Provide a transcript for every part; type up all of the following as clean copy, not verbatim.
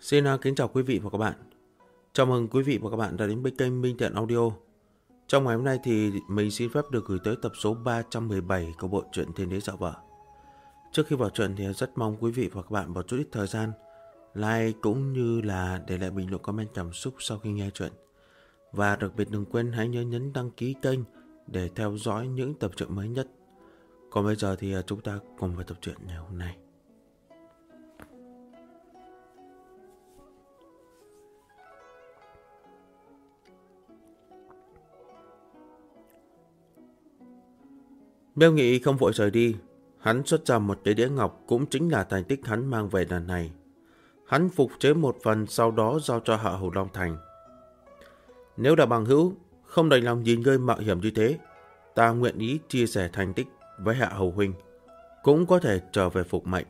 Xin kính chào quý vị và các bạn. Chào mừng quý vị và các bạn đã đến với kênh Minh Thiện Audio. Trong ngày hôm nay thì mình xin phép được gửi tới tập số 317 của bộ truyện Thiên Đế Dạo Vợ. Trước khi vào truyện thì rất mong quý vị và các bạn bỏ chút ít thời gian like cũng như là để lại bình luận comment cảm xúc sau khi nghe truyện. Và đặc biệt đừng quên hãy nhớ nhấn đăng ký kênh để theo dõi những tập truyện mới nhất. Còn bây giờ thì chúng ta cùng vào tập truyện ngày hôm nay. Miêu Nghị không vội rời đi. Hắn xuất ra một cái đĩa ngọc, cũng chính là thành tích hắn mang về lần này. Hắn phục chế một phần, sau đó giao cho Hạ Hầu Long Thành. Nếu là bằng hữu, không đành lòng nhìn ngươi mạo hiểm như thế, ta nguyện ý chia sẻ thành tích với Hạ Hầu huynh, cũng có thể trở về phục mệnh.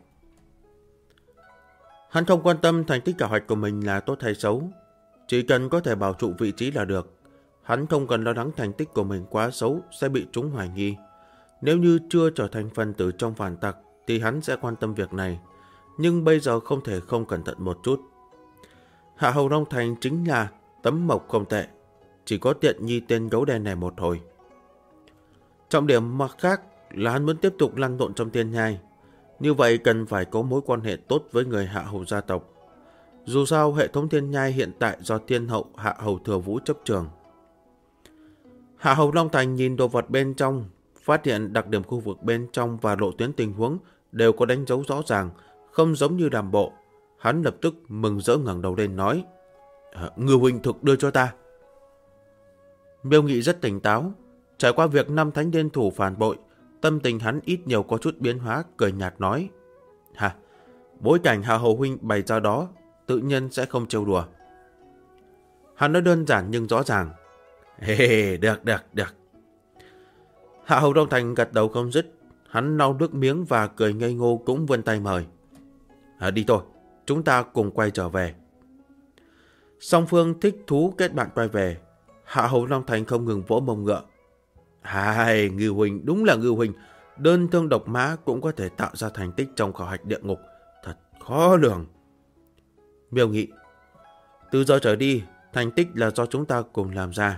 Hắn không quan tâm thành tích khảo hạch của mình là tốt hay xấu, chỉ cần có thể bảo trụ vị trí là được. Hắn không cần lo lắng thành tích của mình quá xấu sẽ bị chúng hoài nghi. Nếu như chưa trở thành phần tử trong phản tặc thì hắn sẽ quan tâm việc này, nhưng bây giờ không thể không cẩn thận một chút. Hạ Hầu Long Thành chính là tấm mộc không tệ, chỉ có tiện nghi tên gấu đen này một hồi. Trọng điểm mặt khác là hắn muốn tiếp tục lăn lộn trong Thiên Nhai, như vậy cần phải có mối quan hệ tốt với người Hạ Hầu gia tộc. Dù sao hệ thống Thiên Nhai hiện tại do Thiên Hậu Hạ Hầu Thừa Vũ chấp trường. Hạ Hầu Long Thành nhìn đồ vật bên trong, phát hiện đặc điểm khu vực bên trong và lộ tuyến tình huống đều có đánh dấu rõ ràng, không giống như đàm bộ. Hắn lập tức mừng rỡ ngẩng đầu lên nói: Ngư huynh thực đưa cho ta. Miêu Nghị rất tỉnh táo, trải qua việc 5 thánh liên thủ phản bội, tâm tình hắn ít nhiều có chút biến hóa, cười nhạt nói: Bối cảnh Hạ Hầu huynh bày ra đó, tự nhiên sẽ không trêu đùa. Hắn nói đơn giản nhưng rõ ràng. Được. Hạ Hầu Long Thành gật đầu không dứt, hắn lau nước miếng và cười ngây ngô cũng vươn tay mời. Đi thôi, chúng ta cùng quay trở về. Song phương thích thú kết bạn quay về. Hạ Hầu Long Thành không ngừng vỗ mông ngựa. Ngư huynh, đúng là ngư huynh, đơn thương độc mã cũng có thể tạo ra thành tích trong khảo hạch địa ngục, thật khó lường. Miêu Nghị: Từ giờ trở đi, thành tích là do chúng ta cùng làm ra.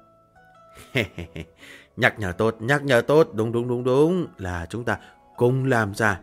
Nhắc nhở tốt, đúng, là chúng ta cùng làm ra.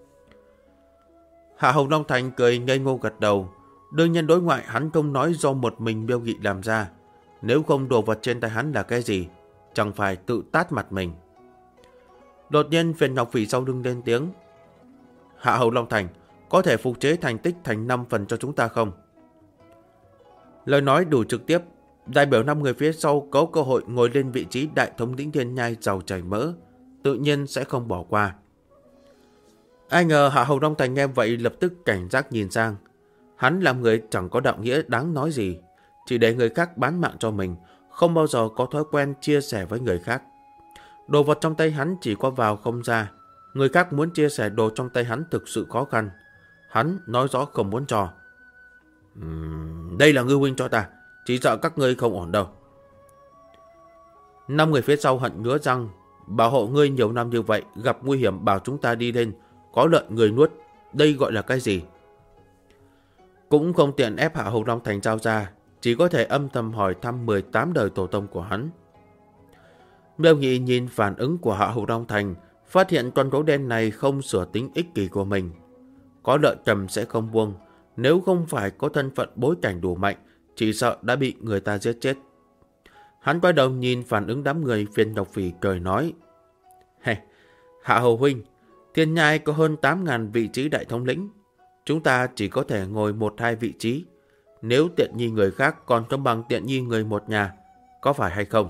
Hạ Hầu Long Thành cười ngây ngô gật đầu. Đương nhiên đối ngoại hắn không nói do một mình Miêu Nghị làm ra. Nếu không đồ vật trên tay hắn là cái gì, chẳng phải tự tát mặt mình. Đột nhiên Phiền Ngọc Phỉ sau lưng lên tiếng: Hạ Hầu Long Thành, có thể phục chế thành tích thành 5 phần cho chúng ta không? Lời nói đủ trực tiếp, đại biểu 5 người phía sau có cơ hội ngồi lên vị trí đại thống lĩnh Thiên Nhai giàu chảy mỡ, tự nhiên sẽ không bỏ qua. Ai ngờ Hạ Hầu Long Thành nghe vậy lập tức cảnh giác nhìn sang. Hắn làm người chẳng có đạo nghĩa đáng nói gì, chỉ để người khác bán mạng cho mình, không bao giờ có thói quen chia sẻ với người khác. Đồ vật trong tay hắn chỉ có vào không ra, người khác muốn chia sẻ đồ trong tay hắn thực sự khó khăn. Hắn nói rõ không muốn cho. Đây là ngư huynh cho ta, chỉ sợ các ngươi không ổn đâu. 5 người phía sau hận ngứa răng, bảo hộ ngươi nhiều năm như vậy, gặp nguy hiểm bảo chúng ta đi lên, có lợi người nuốt, đây gọi là cái gì? Cũng không tiện ép Hạ Hầu Long Thành giao ra, chỉ có thể âm thầm hỏi thăm 18 đời tổ tông của hắn. Miêu Nghị nhìn phản ứng của Hạ Hầu Long Thành, phát hiện con gấu đen này không sửa tính ích kỷ của mình. Có lợi cầm sẽ không buông, nếu không phải có thân phận bối cảnh đủ mạnh, chỉ sợ đã bị người ta giết chết. Hắn quay đầu nhìn phản ứng đám người, Phiền Ngọc Phỉ cười nói: Hạ Hầu huynh, Thiên Nhai có hơn 8.000 vị trí đại thống lĩnh, chúng ta chỉ có thể ngồi 1-2 vị trí. Nếu tiện nghi người khác còn không bằng tiện nghi người một nhà, có phải hay không?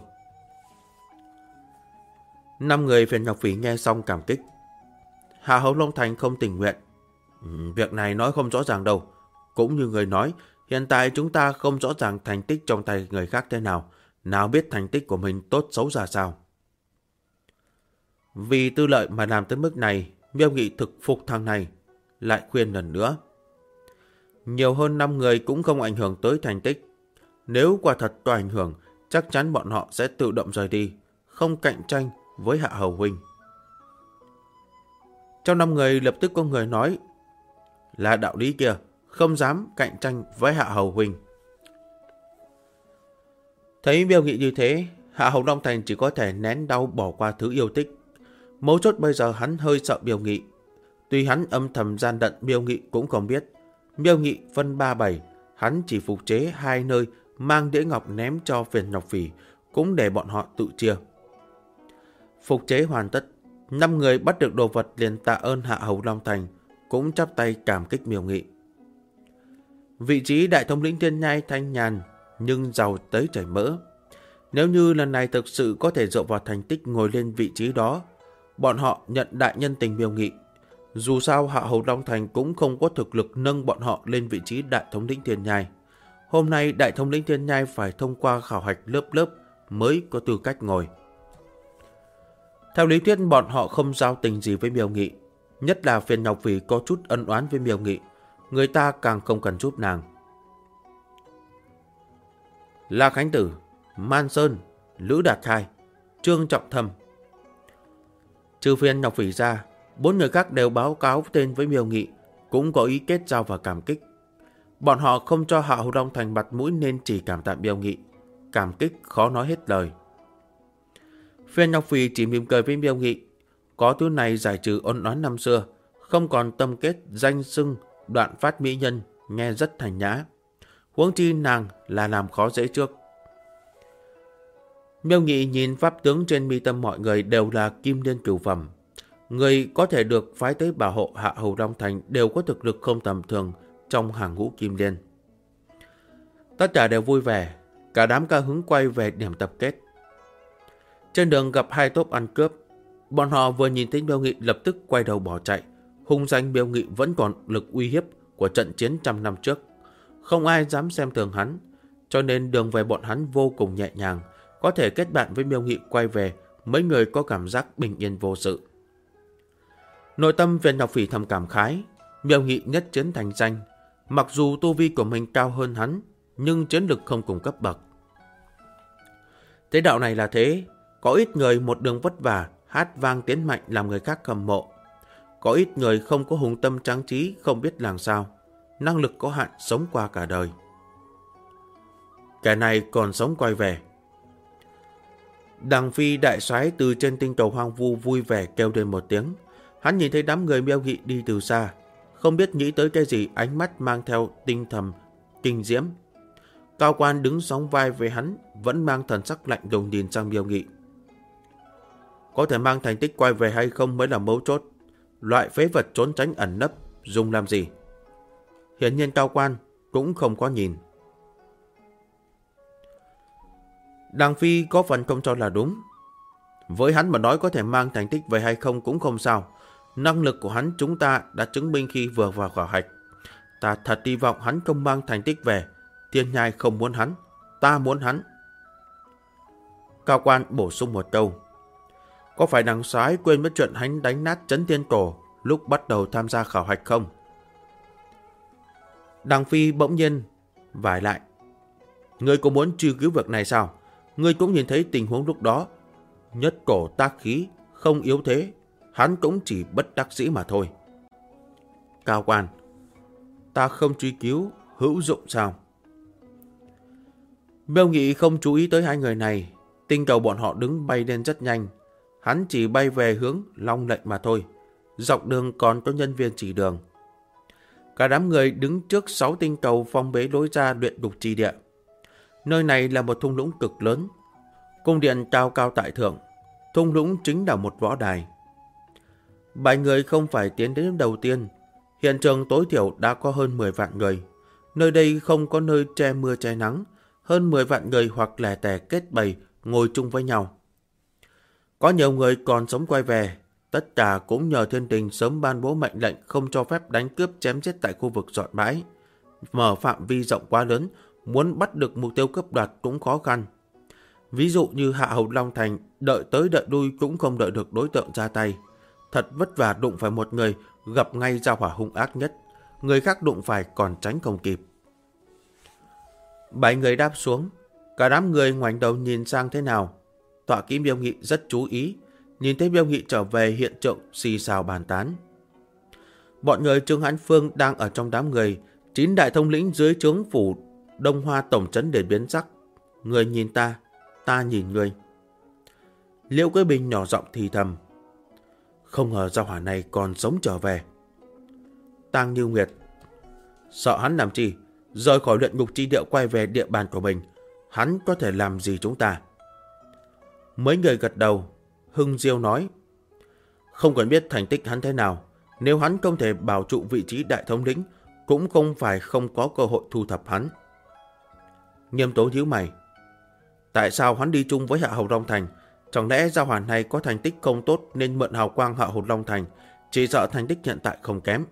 5 người Phiền Ngọc Phỉ nghe xong cảm kích. Hạ Hầu Long Thành không tình nguyện. Việc này nói không rõ ràng đâu. Cũng như người nói, hiện tại chúng ta không rõ ràng thành tích trong tay người khác thế nào, nào biết thành tích của mình tốt xấu ra sao. Vì tư lợi mà làm tới mức này, Miêu Nghị thực phục thằng này, lại khuyên lần nữa. Nhiều hơn 5 người cũng không ảnh hưởng tới thành tích. Nếu quả thật có ảnh hưởng, chắc chắn bọn họ sẽ tự động rời đi, không cạnh tranh với Hạ Hầu huynh. Trong 5 người lập tức có người nói: Là đạo lý kia, không dám cạnh tranh với Hạ Hầu huynh. Thấy Miêu Nghị như thế, Hạ Hầu Long Thành chỉ có thể nén đau bỏ qua thứ yêu thích. Mấu chốt bây giờ hắn hơi sợ Miêu Nghị. Tuy hắn âm thầm gian đận, Miêu Nghị cũng không biết. Miêu Nghị phân 3-7, hắn chỉ phục chế 2 nơi, mang đĩa ngọc ném cho Phiền Ngọc Phỉ, cũng để bọn họ tự chia. Phục chế hoàn tất, 5 người bắt được đồ vật liền tạ ơn Hạ Hầu Long Thành, cũng chắp tay cảm kích Miêu Nghị. Vị trí đại thống lĩnh Thiên Nhai thanh nhàn nhưng giàu tới chảy mỡ. Nếu như lần này thực sự có thể dựa vào thành tích ngồi lên vị trí đó, bọn họ nhận đại nhân tình Miêu Nghị. Dù sao Hạ Hầu Long Thành cũng không có thực lực nâng bọn họ lên vị trí đại thống lĩnh Thiên Nhai. Hôm nay đại thống lĩnh Thiên Nhai phải thông qua khảo hạch lớp mới có tư cách ngồi. Theo lý thuyết bọn họ không giao tình gì với Miêu Nghị, nhất là Phiền Ngọc Phỉ có chút ân oán với Miêu Nghị, người ta càng không cần giúp nàng. La Khánh Tử, Man Sơn, Lữ Đạt Khai, Trương Trọng Thâm. Trừ Phiền Ngọc Phỉ ra, 4 người khác đều báo cáo tên với Miêu Nghị, cũng có ý kết giao và cảm kích. Bọn họ không cho Hạ Hầu Long Thành mặt mũi nên chỉ cảm tạ Miêu Nghị, cảm kích khó nói hết lời. Phiền Ngọc Phỉ chỉ mỉm cười với Miêu Nghị, có thứ này giải trừ ân oán năm xưa, không còn tâm kết danh xưng Đoạn Phát mỹ nhân, nghe rất thành nhã. Huống chi nàng là làm khó dễ trước. Miêu Nghị nhìn pháp tướng trên mi tâm mọi người đều là kim liên cửu phẩm. Người có thể được phái tới bảo hộ Hạ Hầu Long Thành đều có thực lực không tầm thường trong hàng ngũ kim liên. Tất cả đều vui vẻ, cả đám cao hứng quay về điểm tập kết. Trên đường gặp 2 tốp ăn cướp, bọn họ vừa nhìn thấy Miêu Nghị lập tức quay đầu bỏ chạy. Hung danh Miêu Nghị vẫn còn lực uy hiếp của trận chiến trăm năm trước, không ai dám xem thường hắn, cho nên đường về bọn hắn vô cùng nhẹ nhàng, có thể kết bạn với Miêu Nghị quay về, mấy người có cảm giác bình yên vô sự. Nội tâm Phiền Ngọc Phỉ thầm cảm khái, Miêu Nghị nhất chiến thành danh, mặc dù tu vi của mình cao hơn hắn, nhưng chiến lực không cùng cấp bậc. Thế đạo này là thế, có ít người một đường vất vả, hát vang tiến mạnh làm người khác hâm mộ. Có ít người không có hùng tâm tráng trí, không biết làm sao, năng lực có hạn sống qua cả đời. Kẻ này còn sống quay về. Đằng Phi đại soái từ trên tinh cầu hoang vu vui vẻ kêu lên một tiếng. Hắn nhìn thấy đám người Miêu Nghị đi từ xa, không biết nghĩ tới cái gì, ánh mắt mang theo tinh thầm kinh diễm. Cao quan đứng sóng vai với hắn, vẫn mang thần sắc lạnh lùng nhìn sang Miêu Nghị. Có thể mang thành tích quay về hay không mới là mấu chốt. Loại phế vật trốn tránh ẩn nấp dùng làm gì? Hiển nhiên Cao quan cũng không có nhìn. Đằng Phi có phần không cho là đúng. Với hắn mà nói có thể mang thành tích về hay không cũng không sao. Năng lực của hắn chúng ta đã chứng minh khi vừa vào khảo hạch. Ta thật hy vọng hắn không mang thành tích về. Thiên Nhai không muốn hắn, ta muốn hắn. Cao quan bổ sung một câu. Có phải đằng soái quên mất chuyện hắn đánh nát Trấn Thiên Cổ lúc bắt đầu tham gia khảo hạch không? Đằng Phi bỗng nhiên vải lại. Ngươi có muốn truy cứu việc này sao? Ngươi cũng nhìn thấy tình huống lúc đó. Nhất cổ tác khí, không yếu thế. Hắn cũng chỉ bất đắc dĩ mà thôi. Cao quan. Ta không truy cứu, hữu dụng sao? Miêu Nghị không chú ý tới hai người này. Tinh cầu bọn họ đứng bay lên rất nhanh. Hắn chỉ bay về hướng Long Lệnh mà thôi. Dọc đường còn có nhân viên chỉ đường. Cả đám người đứng trước 6 tinh cầu phong bế lối ra luyện đục chi địa. Nơi này là một thung lũng cực lớn. Cung điện cao cao tại thượng. Thung lũng chính là một võ đài. 7 người không phải tiến đến đầu tiên. Hiện trường tối thiểu đã có hơn 10 vạn người. Nơi đây không có nơi che mưa che nắng. Hơn 10 vạn người hoặc lẻ tẻ kết bầy ngồi chung với nhau. Có nhiều người còn sống quay về. Tất cả cũng nhờ thiên đình sớm ban bố mệnh lệnh không cho phép đánh cướp chém giết tại khu vực dọn bãi. Mở phạm vi rộng quá lớn, muốn bắt được mục tiêu cướp đoạt cũng khó khăn. Ví dụ như Hạ Hầu Long Thành, đợi tới đợi lui cũng không đợi được đối tượng ra tay. Thật vất vả đụng phải một người, gặp ngay giao hỏa hung ác nhất. Người khác đụng phải còn tránh không kịp. 7 người đáp xuống, cả đám người ngoảnh đầu nhìn sang thế nào. Tọa kỹ Miêu Nghị rất chú ý, nhìn thấy Miêu Nghị trở về hiện trường xì xào bàn tán. Bọn người Trương Hãn Phương đang ở trong đám người, 9 đại thống lĩnh dưới trướng phủ Đông Hoa tổng trấn để biến sắc. Người nhìn ta, ta nhìn người. Liễu Quế Bình nhỏ giọng thì thầm. Không ngờ gia hỏa này còn sống trở về. Tang Như Nguyệt. Sợ hắn làm chi? Rời khỏi luyện ngục chi địa quay về địa bàn của mình, hắn có thể làm gì chúng ta? Mấy người gật đầu. Hưng Diêu nói. Không cần biết thành tích hắn thế nào, nếu hắn không thể bảo trụ vị trí đại thống lĩnh, cũng không phải không có cơ hội thu thập hắn. Nghiêm Tố nhíu mày. Tại sao hắn đi chung với Hạ Hầu Long Thành? Chẳng lẽ gia hỏa này có thành tích không tốt nên mượn hào quang Hạ Hầu Long Thành, chỉ sợ thành tích hiện tại không kém.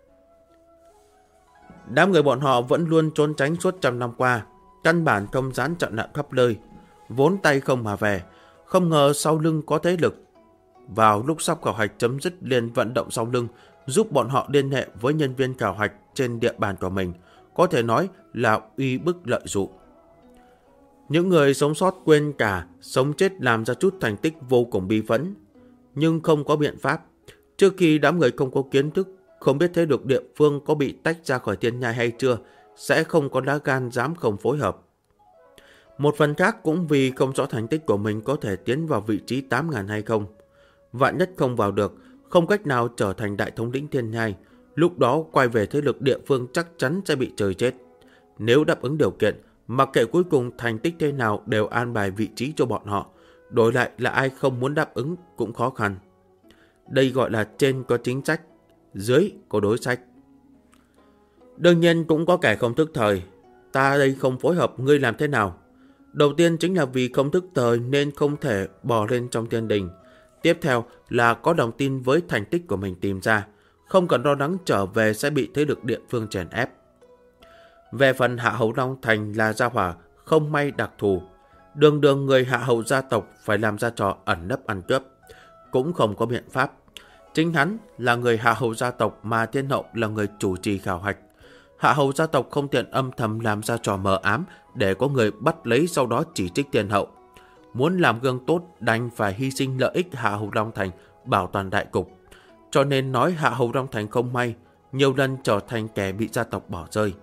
Đám người bọn họ vẫn luôn trốn tránh suốt trăm năm qua, căn bản không dám chặn nặng khắp nơi, vốn tay không mà về, không ngờ sau lưng có thế lực. Vào lúc sắp khảo hạch chấm dứt liền vận động sau lưng, giúp bọn họ liên hệ với nhân viên khảo hạch trên địa bàn của mình, có thể nói là uy bức lợi dụ. Những người sống sót quên cả sống chết làm ra chút thành tích vô cùng bi phẫn, nhưng không có biện pháp. Trước khi đám người không có kiến thức, không biết thế lực địa phương có bị tách ra khỏi thiên nhai hay chưa, sẽ không có lá gan dám không phối hợp. Một phần khác cũng vì không rõ thành tích của mình có thể tiến vào vị trí 8.000 hay không. Vạn nhất không vào được, không cách nào trở thành đại thống lĩnh thiên nhai, lúc đó quay về thế lực địa phương chắc chắn sẽ bị trời chết. Nếu đáp ứng điều kiện, mặc kệ cuối cùng thành tích thế nào đều an bài vị trí cho bọn họ, đổi lại là ai không muốn đáp ứng cũng khó khăn. Đây gọi là trên có chính sách, dưới có đối sách. Đương nhiên cũng có kẻ không thức thời. Ta đây không phối hợp, ngươi làm thế nào? Đầu tiên chính là vì không thức thời nên không thể bò lên trong thiên đình. Tiếp theo là có lòng tin với thành tích của mình tìm ra, không cần lo lắng trở về sẽ bị thế lực địa phương chèn ép. Về phần Hạ Hầu Long Thành là gia hỏa không may đặc thù, đường đường người Hạ Hầu gia tộc phải làm ra trò ẩn nấp ăn cướp, cũng không có biện pháp. Chính hắn là người Hạ Hầu gia tộc mà Thiên Hậu là người chủ trì khảo hạch. Hạ Hầu gia tộc không tiện âm thầm làm ra trò mờ ám để có người bắt lấy sau đó chỉ trích Thiên Hậu. Muốn làm gương tốt đành phải hy sinh lợi ích Hạ Hầu Long Thành bảo toàn đại cục. Cho nên nói Hạ Hầu Long Thành không may, nhiều lần trở thành kẻ bị gia tộc bỏ rơi.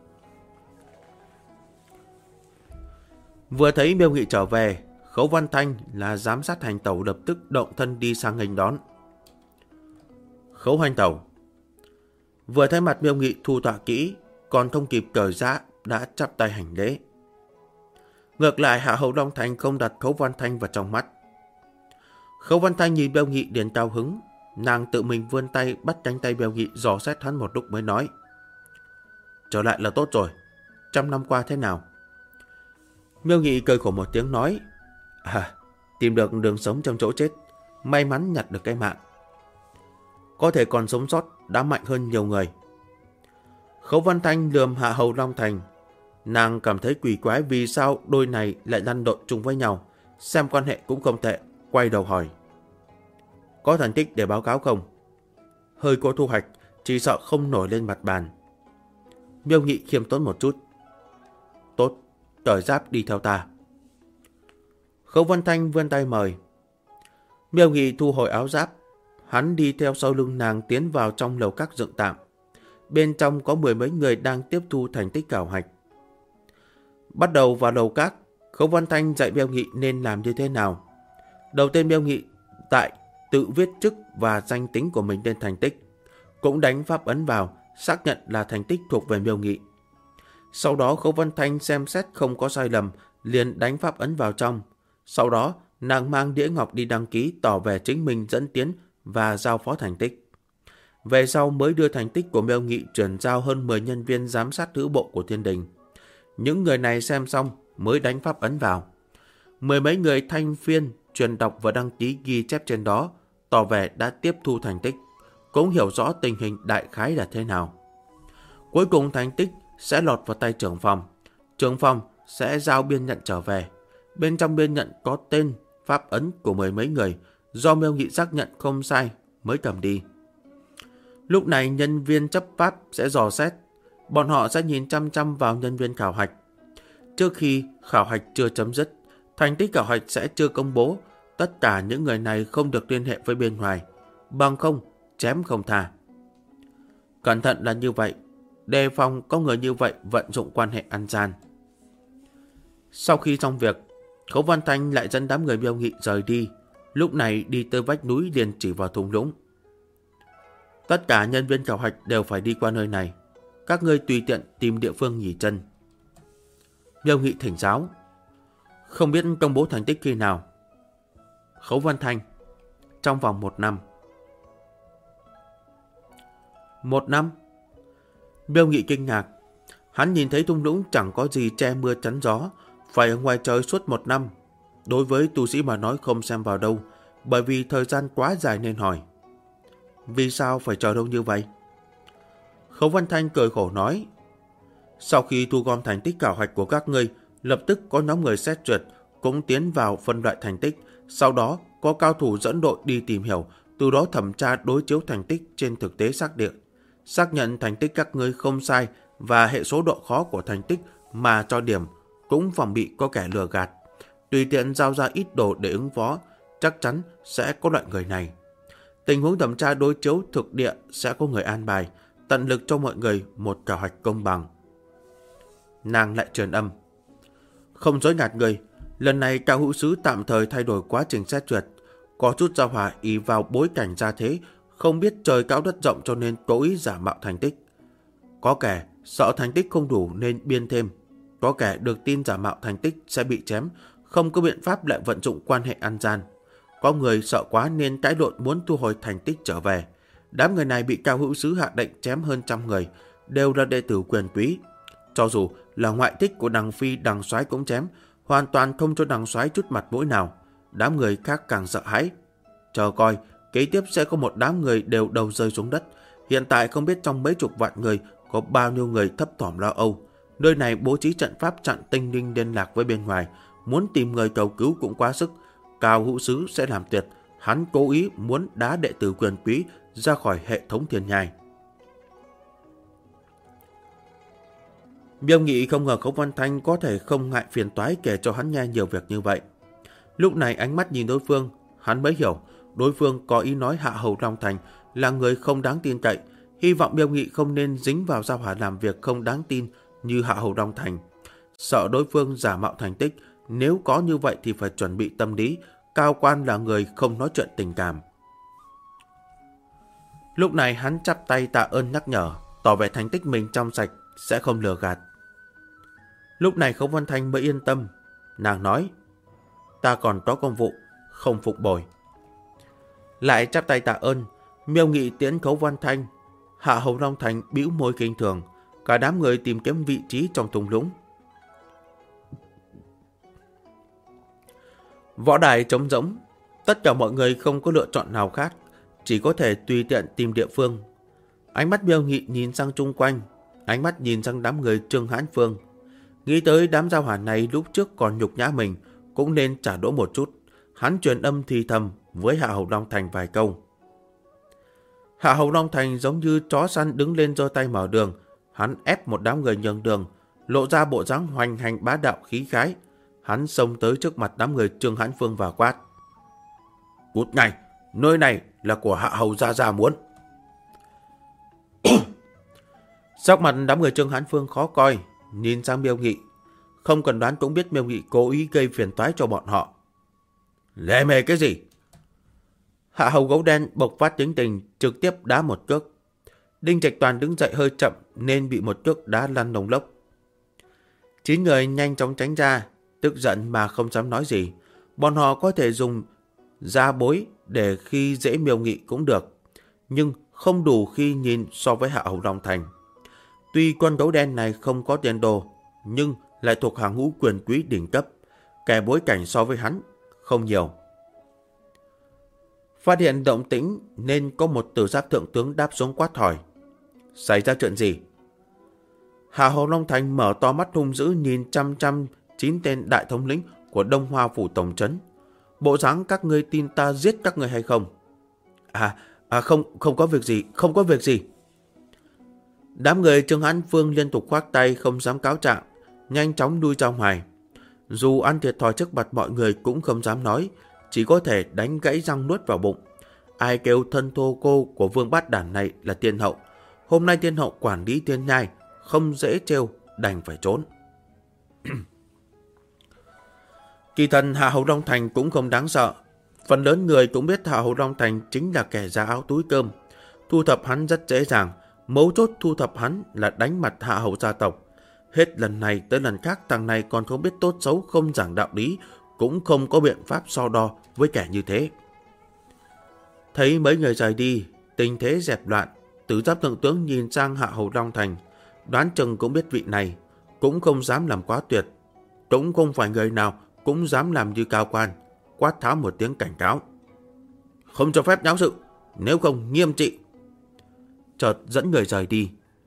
Vừa thấy Miêu Nghị trở về, Khấu Văn Thanh là giám sát hành tẩu lập tức động thân đi sang nghênh đón. Khấu hành tẩu. Vừa thấy mặt Miêu Nghị thu tọa kỹ, còn không kịp cởi giã đã chắp tay hành lễ. Ngược lại Hạ Hầu Long Thành không đặt Khấu Văn Thanh vào trong mắt. Khấu Văn Thanh nhìn Miêu Nghị liền cao hứng, nàng tự mình vươn tay bắt cánh tay Miêu Nghị dò xét hắn một lúc mới nói. Trở lại là tốt rồi, 100 năm qua thế nào? Miêu Nghị cười khổ một tiếng nói. Tìm được đường sống trong chỗ chết, may mắn nhặt được cái mạng. Có thể còn sống sót đã mạnh hơn nhiều người. Khấu Văn Thanh lườm Hạ Hầu Long Thành. Nàng cảm thấy kỳ quái vì sao đôi này lại lăn lộn chung với nhau, xem quan hệ cũng không tệ, quay đầu hỏi. Có thành tích để báo cáo không? Hơi có thu hoạch, chỉ sợ không nổi lên mặt bàn. Miêu Nghị khiêm tốn một chút. Tốt, cởi giáp đi theo ta. Khấu Văn Thanh vươn tay mời. Miêu Nghị thu hồi áo giáp, hắn đi theo sau lưng nàng tiến vào trong lầu các dựng tạm. Bên trong có 10 mấy người đang tiếp thu thành tích khảo hạch. Bắt đầu vào lầu các, Khấu Văn Thanh dạy Miêu Nghị nên làm như thế nào. Đầu tiên Miêu Nghị tại tự viết chức và danh tính của mình lên thành tích, cũng đánh pháp ấn vào, xác nhận là thành tích thuộc về Miêu Nghị. Sau đó Khấu Văn Thanh xem xét không có sai lầm, liền đánh pháp ấn vào trong. Sau đó nàng mang đĩa ngọc đi đăng ký tỏ vẻ chính mình dẫn tiến và giao phó thành tích. Về sau mới đưa thành tích của Miêu Nghị chuyển giao hơn 10 nhân viên giám sát hữu bộ của thiên đình. Những người này xem xong mới đánh pháp ấn vào. 10 mấy người thanh phiên truyền đọc và đăng ký ghi chép trên đó, tỏ vẻ đã tiếp thu thành tích, cũng hiểu rõ tình hình đại khái là thế nào. Cuối cùng thành tích sẽ lọt vào tay trưởng phòng. Trưởng phòng sẽ giao biên nhận trở về. Bên trong biên nhận có tên, pháp ấn của 10 mấy người, do Miêu Nghị xác nhận không sai mới cầm đi. Lúc này nhân viên chấp pháp sẽ dò xét. Bọn họ sẽ nhìn chăm chăm vào nhân viên khảo hạch. Trước khi khảo hạch chưa chấm dứt, thành tích khảo hạch sẽ chưa công bố. Tất cả những người này không được liên hệ với bên ngoài, bằng không chém không tha. Cẩn thận là như vậy, đề phòng có người như vậy vận dụng quan hệ ăn gian. Sau khi xong việc, Khấu Văn Thanh lại dẫn đám người Miêu Nghị rời đi. Lúc này đi tới vách núi liền chỉ vào thung lũng. Tất cả nhân viên khảo hạch đều phải đi qua nơi này. Các ngươi tùy tiện tìm địa phương nghỉ chân. Miêu Nghị thỉnh giáo. Không biết công bố thành tích khi nào? Khấu Văn Thanh. Trong vòng 1 năm. 1 năm? Miêu Nghị kinh ngạc. Hắn nhìn thấy thung lũng chẳng có gì che mưa chắn gió, phải ở ngoài trời suốt 1 năm. Đối với tu sĩ mà nói không xem vào đâu, bởi vì thời gian quá dài nên hỏi. Vì sao phải chờ lâu như vậy? Khấu Văn Thanh cười khổ nói. Sau khi thu gom thành tích khảo hạch của các ngươi, lập tức có nhóm người xét duyệt cũng tiến vào phân loại thành tích. Sau đó có cao thủ dẫn đội đi tìm hiểu, từ đó thẩm tra đối chiếu thành tích trên thực tế xác nhận thành tích các ngươi không sai và hệ số độ khó của thành tích mà cho điểm, cũng phòng bị có kẻ lừa gạt. Tùy tiện giao ra ít đồ để ứng phó, chắc chắn sẽ có loại người này. Tình huống thẩm tra đối chiếu thực địa sẽ có người an bài, tận lực cho mọi người một khảo hạch công bằng. Nàng lại truyền âm. Không dối gạt người, lần này Cao Hữu Sứ tạm thời thay đổi quá trình xét duyệt, có chút giao hòa ý vào bối cảnh gia thế, không biết trời cao đất rộng cho nên cố ý giả mạo thành tích. Có kẻ sợ thành tích không đủ nên biên thêm, có kẻ được tin giả mạo thành tích sẽ bị chém, không có biện pháp lại vận dụng quan hệ ăn gian. Có người sợ quá nên cãi lộn muốn thu hồi thành tích trở về. Đám người này bị Cao Hữu Sứ hạ lệnh chém hơn 100 người, đều là đệ tử quyền quý. Cho dù là ngoại thích của đằng phi đằng soái cũng chém, hoàn toàn không cho đằng soái chút mặt mũi nào. Đám người khác càng sợ hãi. Chờ coi, kế tiếp sẽ có một đám người đều đầu rơi xuống đất. Hiện tại không biết trong mấy chục vạn người có bao nhiêu người thấp thỏm lo âu. Nơi này bố trí trận pháp chặn tinh linh liên lạc với bên ngoài, muốn tìm người cầu cứu cũng quá sức. Cao Hữu Sứ sẽ làm tuyệt, hắn cố ý muốn đá đệ tử quyền quý ra khỏi hệ thống thiên nhai. Miêu Nghị không ngờ Khấu Văn Thanh có thể không ngại phiền toái kể cho hắn nghe nhiều việc như vậy. Lúc này ánh mắt nhìn đối phương, hắn mới hiểu đối phương có ý nói Hạ Hầu Long Thành là người không đáng tin cậy. Hy vọng Miêu Nghị không nên dính vào giao hỏa làm việc không đáng tin như Hạ Hầu Long Thành. Sợ đối phương giả mạo thành tích, nếu có như vậy thì phải chuẩn bị tâm lý. Cao quan là người không nói chuyện tình cảm. Lúc này hắn chắp tay tạ ơn nhắc nhở, tỏ vẻ thành tích mình trong sạch, sẽ không lừa gạt. Lúc này Khấu Văn Thanh mới yên tâm. Nàng nói, ta còn có công vụ, không phục bồi. Lại chắp tay tạ ơn. Miêu Nghị tiễn Khấu Văn Thanh. Hạ Hầu Long Thành bĩu môi khinh thường. Cả đám người tìm kiếm vị trí trong thung lũng. Võ đài trống rỗng. Tất cả mọi người không có lựa chọn nào khác, chỉ có thể tùy tiện tìm địa phương. Ánh mắt Miêu Nghị nhìn sang chung quanh, ánh mắt nhìn sang đám người Trương Hãn Phương. Nghĩ tới đám giao hỏa này lúc trước còn nhục nhã mình, cũng nên trả đũa một chút. Hắn truyền âm thì thầm với Hạ Hầu Long Thành vài câu. Hạ Hầu Long Thành giống như chó săn đứng lên giơ tay mở đường. Hắn ép một đám người nhường đường, lộ ra bộ dáng hoành hành bá đạo khí khái. Hắn xông tới trước mặt đám người Trương Hãn Phương và quát. Cút ngay, nơi này là của Hạ Hầu Gia Gia muốn. Sắc mặt đám người Trương Hãn Phương khó coi, nhìn sang Miêu Nghị. Không cần đoán cũng biết Miêu Nghị cố ý gây phiền toái cho bọn họ. Lề mề cái gì? Hạ Hầu Gấu Đen bộc phát tính tình, trực tiếp đá một cước. Đinh Trạch Toàn đứng dậy hơi chậm nên bị một cước đá lăn lông lốc. 9 người nhanh chóng tránh ra, tức giận mà không dám nói gì. Bọn họ có thể dùng gia bối để khi dễ Miêu Nghị cũng được, nhưng không đủ khi nhìn so với Hạ Hầu Long Thành. Tuy con gấu đen này không có tiền đồ, nhưng lại thuộc hàng ngũ quyền quý đỉnh cấp, kẻ bối cảnh so với hắn không nhiều. Phát hiện động tĩnh nên có một tử giáp thượng tướng đáp xuống quát hỏi. Xảy ra chuyện gì? Hạ Hầu Long Thành mở to mắt hung dữ nhìn chăm chăm 9 tên đại thống lĩnh của Đông Hoa phủ tổng trấn. Bộ dáng các ngươi tin ta giết các ngươi hay không? Không có việc gì, không có việc gì. Đám người Trương Hãn Phương liên tục khoác tay không dám cáo trạng, nhanh chóng đuôi ra ngoài. Dù ăn thiệt thòi trước mặt mọi người cũng không dám nói, chỉ có thể đánh gãy răng nuốt vào bụng. Ai kêu thân thô cô của vương bát đản này là tiên hậu. Hôm nay tiên hậu quản lý thiên nhai, không dễ trêu, đành phải trốn. Kỳ thần Hạ Hầu Long Thành cũng không đáng sợ. Phần lớn người cũng biết Hạ Hầu Long Thành chính là kẻ giá áo túi cơm. Thu thập hắn rất dễ dàng, mấu chốt thu thập hắn là đánh mặt Hạ Hầu gia tộc. Hết lần này tới lần khác thằng này còn không biết tốt xấu, không giảng đạo lý, cũng không có biện pháp so đo với kẻ như thế. Thấy mấy người rời đi, tình thế dẹp loạn, Tử Giáp thượng tướng nhìn sang Hạ Hầu Long Thành, đoán chừng cũng biết vị này, cũng không dám làm quá tuyệt, cũng không phải người nào cũng dám làm như cao quan, quát tháo một tiếng cảnh cáo. Không cho phép nháo sự, nếu không nghiêm trị. Chợt dẫn người rời đi.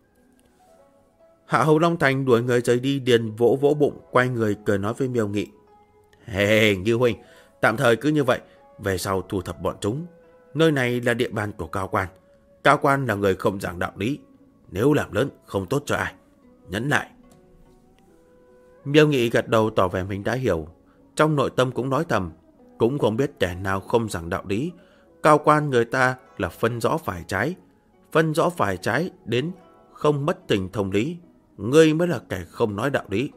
Hạ Hầu Long Thành đuổi người rời đi, liền vỗ vỗ bụng, quay người cười nói với Miêu Nghị. Hề, Như huynh, tạm thời cứ như vậy, về sau thu thập bọn chúng. Nơi này là địa bàn của cao quan. Cao quan là người không giảng đạo lý, nếu làm lớn không tốt cho ai. Nhấn lại. Miêu Nghị gật đầu tỏ vẻ mình đã hiểu, trong nội tâm cũng nói thầm, cũng không biết kẻ nào không giảng đạo lý. Cao quan người ta là phân rõ phải trái đến không mất tình thông lý. Ngươi mới là kẻ không nói đạo lý.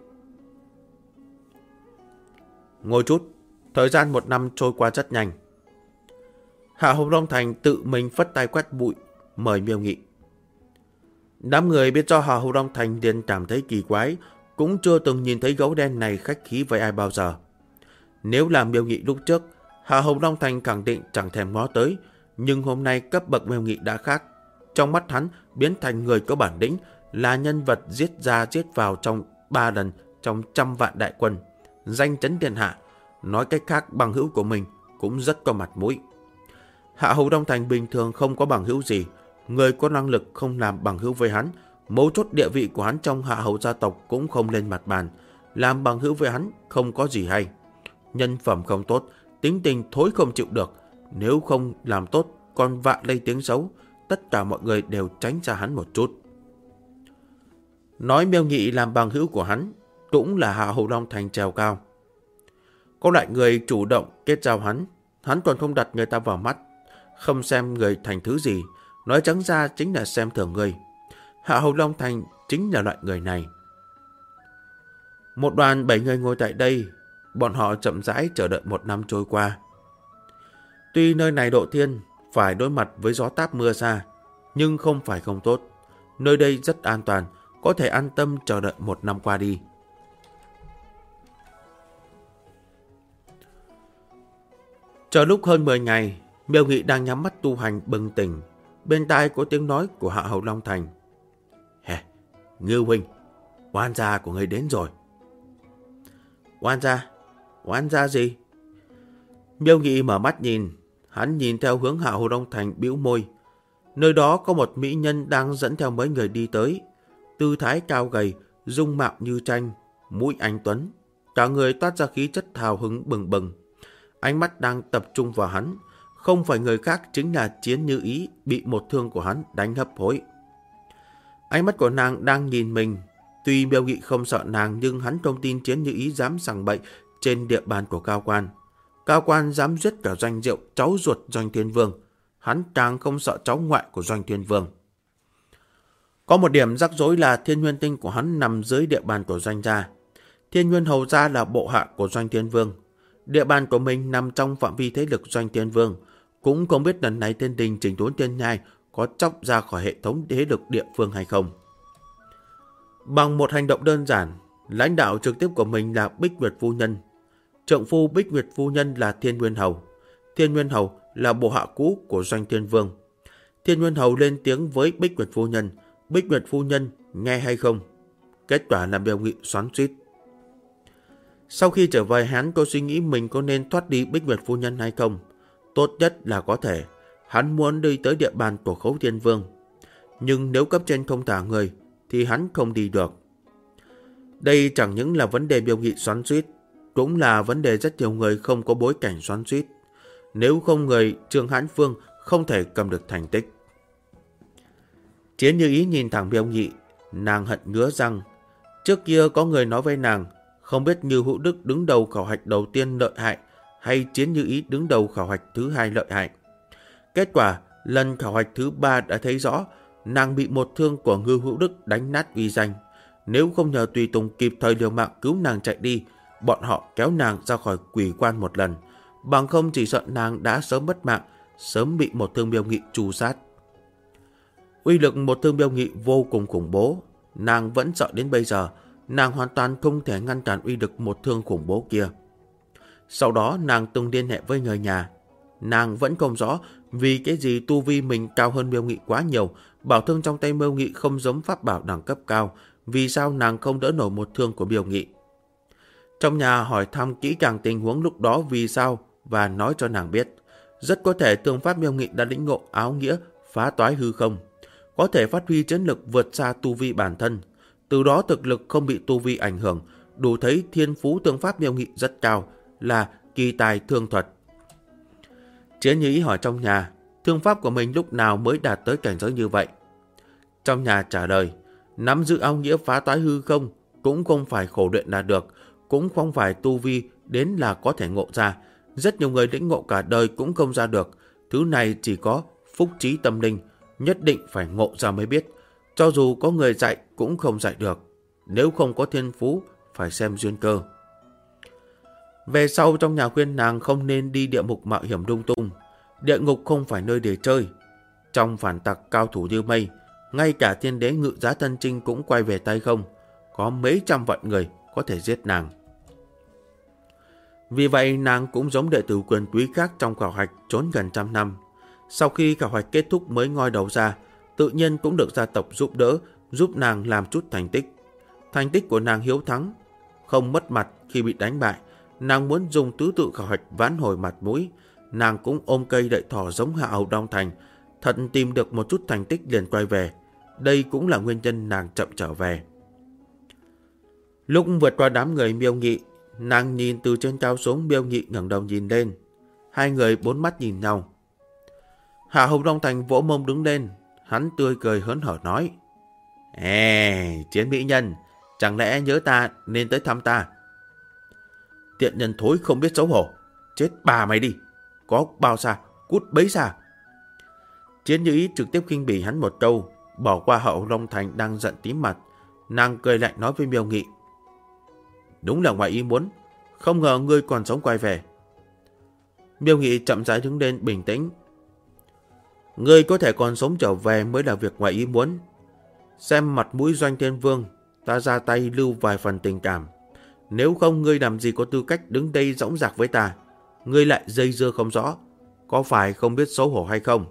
Ngồi chút, thời gian 1 năm trôi qua rất nhanh. Hạ Hầu Long Thành tự mình phất tay quét bụi, mời Miêu Nghị. Đám người biết do Hạ Hầu Long Thành liền cảm thấy kỳ quái, cũng chưa từng nhìn thấy gấu đen này khách khí với ai bao giờ. Nếu là Miêu Nghị lúc trước, Hạ Hầu Long Thành khẳng định chẳng thèm ngó tới, nhưng hôm nay cấp bậc Miêu Nghị đã khác. Trong mắt hắn biến thành người có bản lĩnh, là nhân vật giết ra giết vào trong 3 lần trong 100 vạn đại quân, danh chấn thiên hạ. Nói cách khác, bằng hữu của mình cũng rất có mặt mũi. Hạ Hầu Long Thành bình thường không có bằng hữu gì, người có năng lực không làm bằng hữu với hắn. Mấu chốt địa vị của hắn trong Hạ Hầu gia tộc cũng không lên mặt bàn, làm bằng hữu với hắn không có gì hay. Nhân phẩm không tốt, tính tình thối không chịu được, nếu không làm tốt còn vạ lây tiếng xấu, tất cả mọi người đều tránh ra hắn một chút. Nói Miêu Nghị làm bằng hữu của hắn, cũng là Hạ Hầu Long Thành trèo cao. Có loại người chủ động kết giao hắn còn không đặt người ta vào mắt, không xem người thành thứ gì, nói trắng ra chính là xem thường người. Hạ Hầu Long Thành chính là loại người này. Một đoàn 7 người ngồi tại đây, bọn họ chậm rãi chờ đợi 1 năm trôi qua. Tuy nơi này độ thiên, phải đối mặt với gió táp mưa xa, nhưng không phải không tốt. Nơi đây rất an toàn, có thể an tâm chờ đợi 1 năm qua đi. Chờ lúc hơn 10 ngày, Miêu Nghị đang nhắm mắt tu hành bừng tỉnh, bên tai có tiếng nói của Hạ Hầu Long Thành. Ngưu huynh, oan gia của người đến rồi. Oan gia gì? Miêu Nghị mở mắt nhìn, hắn nhìn theo hướng Hạ Hầu Long Thành bĩu môi. Nơi đó có một mỹ nhân đang dẫn theo mấy người đi tới, tư thái cao gầy, dung mạo như tranh, mũi anh tuấn, cả người toát ra khí chất hào hứng bừng bừng. Ánh mắt đang tập trung vào hắn, không phải người khác chính là Chiến Như Ý bị một thương của hắn đánh hấp hối. Ánh mắt của nàng đang nhìn mình, tuy Miêu Nghị không sợ nàng nhưng hắn không tin Chiến Như Ý dám sằng bậy trên địa bàn của cao quan. Cao quan dám giết cả Doanh Diệu, cháu ruột Doanh Thiên Vương, hắn càng không sợ cháu ngoại của Doanh Thiên Vương. Có một điểm rắc rối là Thiên Nguyên Tinh của hắn nằm dưới địa bàn của Doanh gia. Thiên Nguyên Hầu gia là bộ hạ của Doanh Thiên Vương. Địa bàn của mình nằm trong phạm vi thế lực Doanh Thiên Vương. Cũng không biết lần này Thiên Đình chỉnh đốn Thiên Nhai có chóc ra khỏi hệ thống thế lực địa phương hay không. Bằng một hành động đơn giản, lãnh đạo trực tiếp của mình là Bích Nguyệt Phu Nhân. Trượng phu Bích Nguyệt Phu Nhân là Thiên Nguyên Hầu. Thiên Nguyên Hầu là bộ hạ cũ của Doanh Thiên Vương. Thiên Nguyên Hầu lên tiếng với Bích Nguyệt Phu Nhân. Bích Nguyệt Phu Nhân nghe hay không? Kết quả là Miêu Nghị xoắn xuýt. Sau khi trở về, hắn có suy nghĩ mình có nên thoát đi Bích Nguyệt Phu Nhân hay không. Tốt nhất là có thể. Hắn muốn đi tới địa bàn của Khấu Thiên Vương. Nhưng nếu cấp trên không thả người thì hắn không đi được. Đây chẳng những là vấn đề Miêu Nghị xoắn xuýt, cũng là vấn đề rất nhiều người không có bối cảnh xoắn xuýt. Nếu không người Trương Hãn Phương không thể cầm được thành tích. Chiến Như Ý nhìn thẳng Miêu Nghị, nàng hận ngứa răng. Trước kia có người nói với nàng, không biết Như Hữu Đức đứng đầu khảo hạch đầu tiên lợi hại hay Chiến Như Ý đứng đầu khảo hạch thứ 2 lợi hại. Kết quả lần khảo hạch thứ 3 đã thấy rõ, nàng bị một thương của Ngưu Hữu Đức đánh nát uy danh. Nếu không nhờ tùy tùng kịp thời liều mạng cứu nàng chạy đi, bọn họ kéo nàng ra khỏi quỷ quan một lần. Bằng không chỉ sợ nàng đã sớm mất mạng, sớm bị một thương Miêu Nghị tru sát. Uy lực một thương Miêu Nghị vô cùng khủng bố. Nàng vẫn sợ đến bây giờ. Nàng hoàn toàn không thể ngăn cản uy lực một thương khủng bố kia. Sau đó nàng từng liên hệ với người nhà. Nàng vẫn không rõ vì cái gì tu vi mình cao hơn Miêu Nghị quá nhiều. Bảo thương trong tay Miêu Nghị không giống pháp bảo đẳng cấp cao. Vì sao nàng không đỡ nổi một thương của Miêu Nghị? Trong nhà hỏi thăm kỹ càng tình huống lúc đó vì sao và nói cho nàng biết. Rất có thể thương pháp Miêu Nghị đã lĩnh ngộ áo nghĩa phá toái hư không. Có thể phát huy chiến lực vượt xa tu vi bản thân. Từ đó thực lực không bị tu vi ảnh hưởng. Đủ thấy thiên phú thương pháp Miêu Nghị rất cao, là kỳ tài thương thuật. Chiến Như Ý hỏi trong nhà, thương pháp của mình lúc nào mới đạt tới cảnh giới như vậy? Trong nhà trả lời, nắm giữ áo nghĩa phá toái hư không cũng không phải khổ luyện là được, cũng không phải tu vi đến là có thể ngộ ra. Rất nhiều người lĩnh ngộ cả đời cũng không ra được. Thứ này chỉ có phúc trí tâm linh, nhất định phải ngộ ra mới biết. Cho dù có người dạy cũng không dạy được. Nếu không có thiên phú, phải xem duyên cơ. Về sau trong nhà khuyên nàng không nên đi địa ngục mạo hiểm lung tung. Địa ngục không phải nơi để chơi. Trong phản tặc cao thủ như mây, ngay cả thiên đế Ngự Giá Thân Trinh cũng quay về tay không. Có mấy trăm vạn người có thể giết nàng. Vì vậy nàng cũng giống đệ tử quyền quý khác trong khảo hạch trốn gần 100 năm. Sau khi khảo hạch kết thúc mới ngoi đầu ra, tự nhiên cũng được gia tộc giúp đỡ, giúp nàng làm chút thành tích. Thành tích của nàng hiếu thắng, không mất mặt khi bị đánh bại. Nàng muốn dùng tứ tự khảo hạch vãn hồi mặt mũi. Nàng cũng ôm cây đợi thỏ giống Hạ Hầu Đông Thành, thật tìm được một chút thành tích liền quay về. Đây cũng là nguyên nhân nàng chậm trở về. Lúc vượt qua đám người Miêu Nghị, nàng nhìn từ trên cao xuống. Miêu Nghị ngẩng đầu nhìn lên. Hai người bốn mắt nhìn nhau. Hạ Hầu Đông Thành vỗ mông đứng lên. Hắn tươi cười hớn hở nói, Chiến mỹ nhân, chẳng lẽ nhớ ta nên tới thăm ta? Tiện nhân thối không biết xấu hổ, chết bà mày đi, có bao xa, cút bấy xa. Chiến Như Ý trực tiếp khinh bỉ hắn một câu, bỏ qua Hậu Long Thành đang giận tím mặt. Nàng cười lạnh nói với Miêu Nghị, đúng là ngoài ý muốn, không ngờ ngươi còn sống quay về. Miêu Nghị chậm rãi đứng lên bình tĩnh, ngươi có thể còn sống trở về mới là việc ngoài ý muốn. Xem mặt mũi Doanh Thiên Vương, ta ra tay lưu vài phần tình cảm. Nếu không ngươi làm gì có tư cách đứng đây dõng dạc với ta. Ngươi lại dây dưa không rõ, có phải không biết xấu hổ hay không?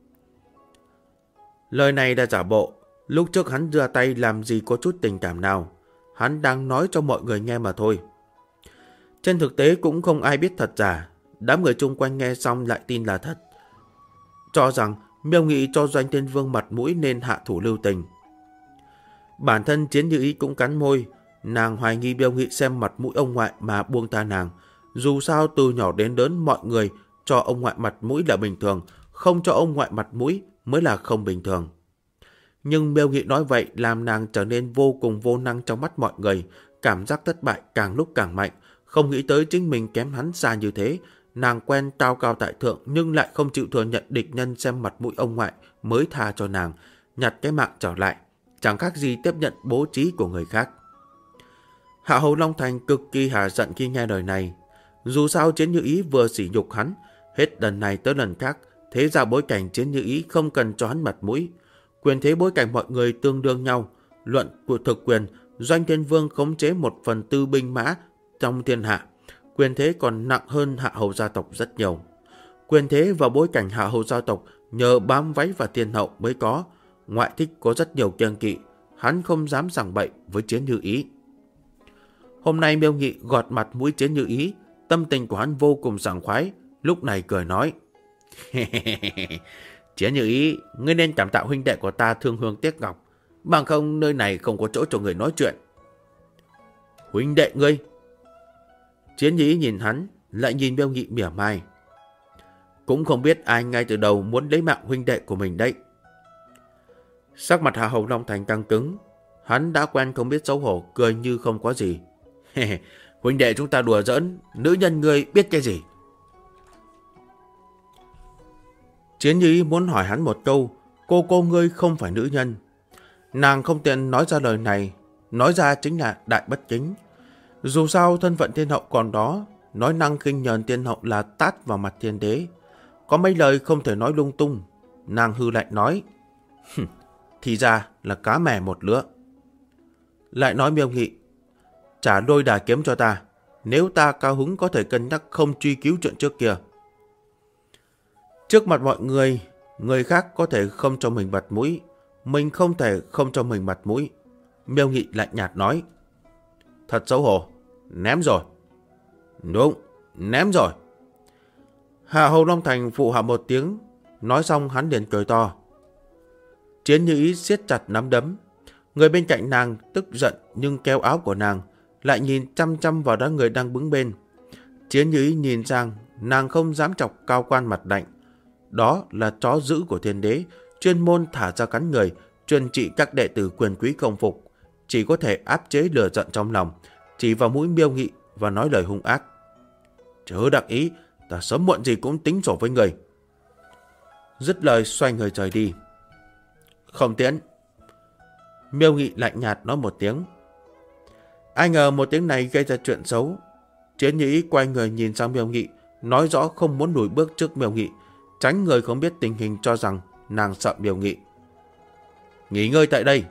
Lời này là giả bộ. Lúc trước hắn ra tay làm gì có chút tình cảm nào. Hắn đang nói cho mọi người nghe mà thôi. Trên thực tế cũng không ai biết thật giả. Đám người chung quanh nghe xong lại tin là thật, cho rằng Miêu Nghị cho Doanh Thiên Vương mặt mũi nên hạ thủ lưu tình. Bản thân Chiến Như Ý cũng cắn môi. Nàng hoài nghi Miêu Nghị xem mặt mũi ông ngoại mà buông tha nàng. Dù sao từ nhỏ đến lớn mọi người cho ông ngoại mặt mũi là bình thường, không cho ông ngoại mặt mũi mới là không bình thường. Nhưng Miêu Nghị nói vậy làm nàng trở nên vô cùng vô năng trong mắt mọi người. Cảm giác thất bại càng lúc càng mạnh. Không nghĩ tới chính mình kém hắn xa như thế. Nàng quen cao cao tại thượng nhưng lại không chịu thừa nhận địch nhân xem mặt mũi ông ngoại mới tha cho nàng, nhặt cái mạng trở lại, chẳng khác gì tiếp nhận bố trí của người khác. Hạ Hầu Long Thành cực kỳ hả giận khi nghe lời này. Dù sao Chiến Như Ý vừa sỉ nhục hắn, hết lần này tới lần khác, thế ra bối cảnh Chiến Như Ý không cần cho hắn mặt mũi. Quyền thế bối cảnh mọi người tương đương nhau. Luận của thực quyền, Doanh Thiên Vương khống chế 1/4 binh mã trong thiên hạ. Quyền thế còn nặng hơn Hạ Hầu gia tộc rất nhiều. Quyền thế và bối cảnh Hạ Hầu gia tộc nhờ bám váy và tiền hậu mới có. Ngoại thích có rất nhiều kiêng kỵ, hắn không dám giảng bậy với Chiến Như Ý. Hôm nay Miêu Nghị gọt mặt mũi Chiến Như Ý, tâm tình của hắn vô cùng sảng khoái, lúc này cười nói, Chiến Như Ý, ngươi nên cảm tạ huynh đệ của ta thương hương tiếc ngọc, bằng không nơi này không có chỗ cho người nói chuyện. Huynh đệ ngươi? Chiến Như Ý nhìn hắn, lại nhìn Miêu Nghị mỉa mai. Cũng không biết ai ngay từ đầu muốn lấy mạng huynh đệ của mình đấy. Sắc mặt Hạ Hầu Long Thành căng cứng. Hắn đã quen không biết xấu hổ, cười như không có gì. Huynh đệ chúng ta đùa giỡn, nữ nhân ngươi biết cái gì? Chiến Như Ý muốn hỏi hắn một câu, cô ngươi không phải nữ nhân. Nàng không tiện nói ra lời này, nói ra chính là đại bất kính. Dù sao thân phận thiên hậu còn đó, nói năng khinh nhờn thiên hậu là tát vào mặt thiên đế. Có mấy lời không thể nói lung tung. Nàng hư lạnh nói, thì ra là cá mè một lứa. Lại nói Miêu Nghị, trả đôi đà kiếm cho ta. Nếu ta cao hứng có thể cân nhắc không truy cứu chuyện trước kia. Trước mặt mọi người, người khác có thể không cho mình mặt mũi, mình không thể không cho mình mặt mũi. Miêu Nghị lạnh nhạt nói, thật xấu hổ, ném rồi. Đúng, ném rồi. Hạ Hầu Long Thành phụ hạ một tiếng, nói xong hắn liền cười to. Chiến Như Ý siết chặt nắm đấm. Người bên cạnh nàng tức giận nhưng kéo áo của nàng, lại nhìn chăm chăm vào đám người đang đứng bên. Chiến Như Ý nhìn sang, nàng không dám chọc Cao Quan mặt lạnh. Đó là chó dữ của thiên đế, chuyên môn thả ra cắn người, chuyên trị các đệ tử quyền quý không phục, chỉ có thể áp chế lửa giận trong lòng, chỉ vào mũi Miêu Nghị và nói lời hung ác. Chớ đắc ý, ta sớm muộn gì cũng tính sổ với người. Dứt lời xoay người rời đi. Không tiễn. Miêu Nghị lạnh nhạt nói một tiếng. Ai ngờ một tiếng này gây ra chuyện xấu. Chiến Như Ý quay người nhìn sang Miêu Nghị, nói rõ không muốn lùi bước trước Miêu Nghị, tránh người không biết tình hình cho rằng nàng sợ Miêu Nghị. Nghỉ ngơi tại đây.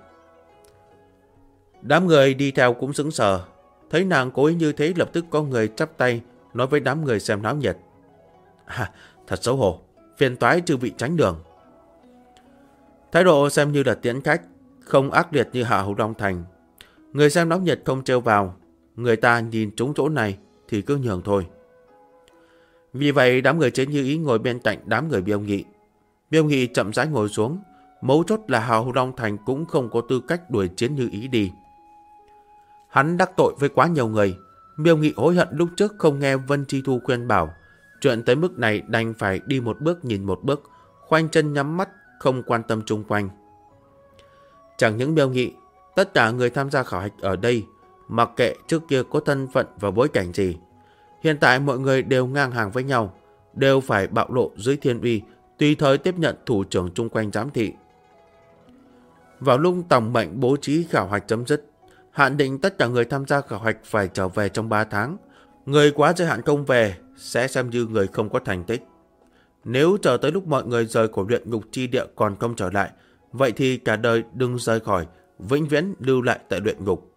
Đám người đi theo cũng sững sờ, thấy nàng cố ý như thế lập tức có người chắp tay nói với đám người xem náo nhiệt. Thật xấu hổ, phiền toái chư vị tránh đường. Thái độ xem như là tiễn khách, không ác liệt như Hạ Hầu Long Thành. Người xem náo nhiệt không trêu vào, người ta nhìn trúng chỗ này thì cứ nhường thôi. Vì vậy đám người Chiến Như Ý ngồi bên cạnh đám người Miêu Nghị. Miêu Nghị chậm rãi ngồi xuống, mấu chốt là Hạ Hầu Long Thành cũng không có tư cách đuổi Chiến Như Ý đi. Hắn đắc tội với quá nhiều người. Miêu Nghị hối hận lúc trước không nghe Vân Chi Thu khuyên bảo. Chuyện tới mức này đành phải đi một bước nhìn một bước, khoanh chân nhắm mắt, không quan tâm chung quanh. Chẳng những Miêu Nghị, tất cả người tham gia khảo hạch ở đây, mặc kệ trước kia có thân phận và bối cảnh gì, hiện tại mọi người đều ngang hàng với nhau, đều phải bạo lộ dưới thiên uy, tùy thời tiếp nhận thủ trưởng chung quanh giám thị. Vào lúc tổng mệnh bố trí khảo hạch chấm dứt, hạn định tất cả người tham gia khảo hạch phải trở về trong 3 tháng. Người quá giới hạn không về sẽ xem như người không có thành tích. Nếu chờ tới lúc mọi người rời khỏi luyện ngục chi địa còn không trở lại, vậy thì cả đời đừng rời khỏi, vĩnh viễn lưu lại tại luyện ngục.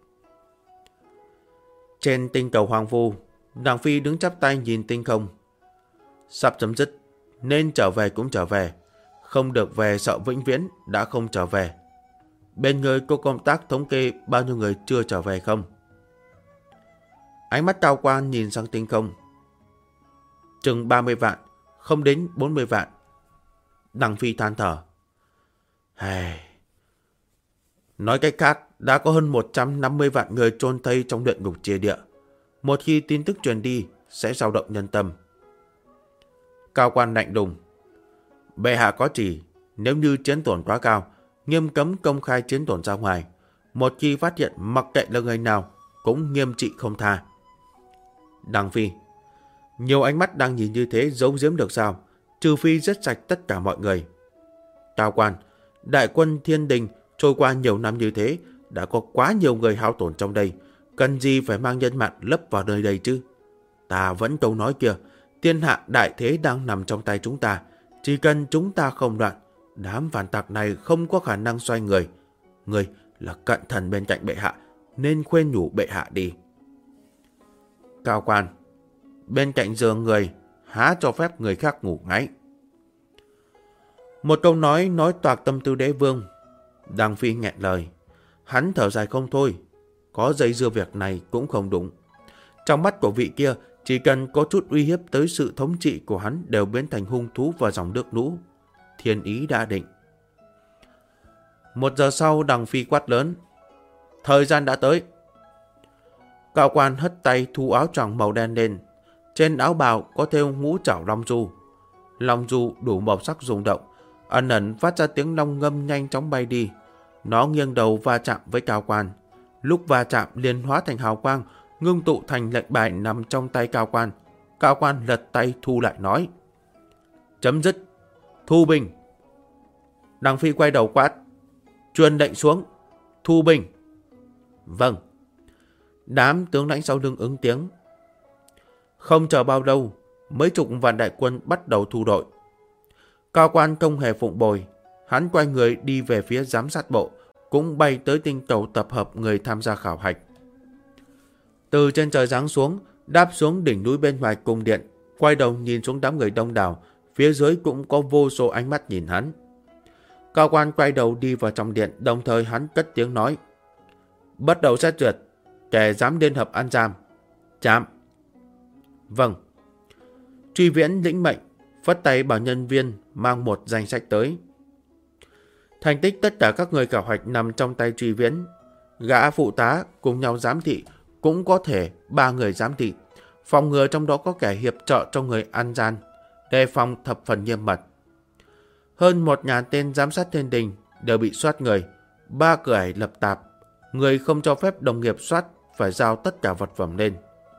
Trên tinh cầu hoang vu, Đằng Phi đứng chắp tay nhìn tinh không. Sắp chấm dứt, nên trở về cũng trở về, không được về sợ vĩnh viễn đã không trở về. Bên người có công tác thống kê bao nhiêu người chưa trở về không? Ánh mắt Cao Quan nhìn sang tinh không. Chừng 30 vạn, không đến 40 vạn. Đằng Phi than thở. Nói cách khác, đã có hơn 150 vạn người chôn thây trong luyện ngục chia địa. Một khi tin tức truyền đi, sẽ dao động nhân tâm. Cao Quan lạnh đùng. Bệ hạ có chỉ, nếu như chiến tổn quá cao, nghiêm cấm công khai chiến tổn ra ngoài. Một khi phát hiện mặc kệ là người nào, cũng nghiêm trị không tha. Đằng Phi. Nhiều ánh mắt đang nhìn như thế giấu giếm được sao? Trừ phi giết sạch tất cả mọi người. Cao Quan. Đại quân Thiên Đình trôi qua nhiều năm như thế, đã có quá nhiều người hao tổn trong đây. Cần gì phải mang nhân mạng lấp vào nơi đây chứ? Ta vẫn câu nói kia, thiên hạ đại thế đang nằm trong tay chúng ta. Chỉ cần chúng ta không loạn, đám phản tặc này không có khả năng xoay người. Người là cận thần bên cạnh bệ hạ, nên khuyên nhủ bệ hạ đi. Cao Quan. Bên cạnh giường người, há cho phép người khác ngủ ngáy. Một câu nói toạc tâm tư đế vương. Đằng Phi nghẹn lời. Hắn thở dài không thôi. Có dây dưa việc này cũng không đúng. Trong mắt của vị kia, chỉ cần có chút uy hiếp tới sự thống trị của hắn đều biến thành hung thú và dòng nước lũ. Thiên ý đã định. 1 giờ sau, Đằng Phi quát lớn. Thời gian đã tới. Cao Quan hất tay thu áo choàng màu đen lên. Trên áo bào có thêu ngũ trảo long du. Long du đủ màu sắc rung động, ẩn ẩn phát ra tiếng long ngâm nhanh chóng bay đi. Nó nghiêng đầu va chạm với Cao Quan. Lúc va chạm liền hóa thành hào quang, ngưng tụ thành lệnh bài nằm trong tay Cao Quan. Cao Quan lật tay thu lại nói. Chấm dứt. Thu binh. Đằng Phi quay đầu quát: "Truyền lệnh xuống, thu binh." "Vâng." Đám tướng lãnh sau lưng ứng tiếng. Không chờ bao lâu, mấy chục vạn đại quân bắt đầu thu đội. Cao Quan không hề phụng bồi, hắn quay người đi về phía giám sát bộ, cũng bay tới tinh cầu tập hợp người tham gia khảo hạch. Từ trên trời giáng xuống, đáp xuống đỉnh núi bên ngoài cung điện, quay đầu nhìn xuống đám người đông đảo, phía dưới cũng có vô số ánh mắt nhìn hắn. Cao Quan quay đầu đi vào trong điện, đồng thời hắn cất tiếng nói: "Bắt đầu xét duyệt, kẻ dám liên hợp ăn giam, chạm." "Vâng." Truy Viễn lĩnh mệnh, phất tay bảo nhân viên mang một danh sách tới. Thành tích tất cả các người khảo hạch nằm trong tay Truy Viễn. Gã phụ tá cùng nhau giám thị, cũng có thể 3 người giám thị. Phòng ngừa trong đó có kẻ hiệp trợ cho người ăn gian, đề phòng thập phần nghiêm mật. Hơn 1.000 tên giám sát thiên đình đều bị soát người, 3 cửa ải lập tạp. Người không cho phép đồng nghiệp soát phải giao tất cả vật phẩm lên.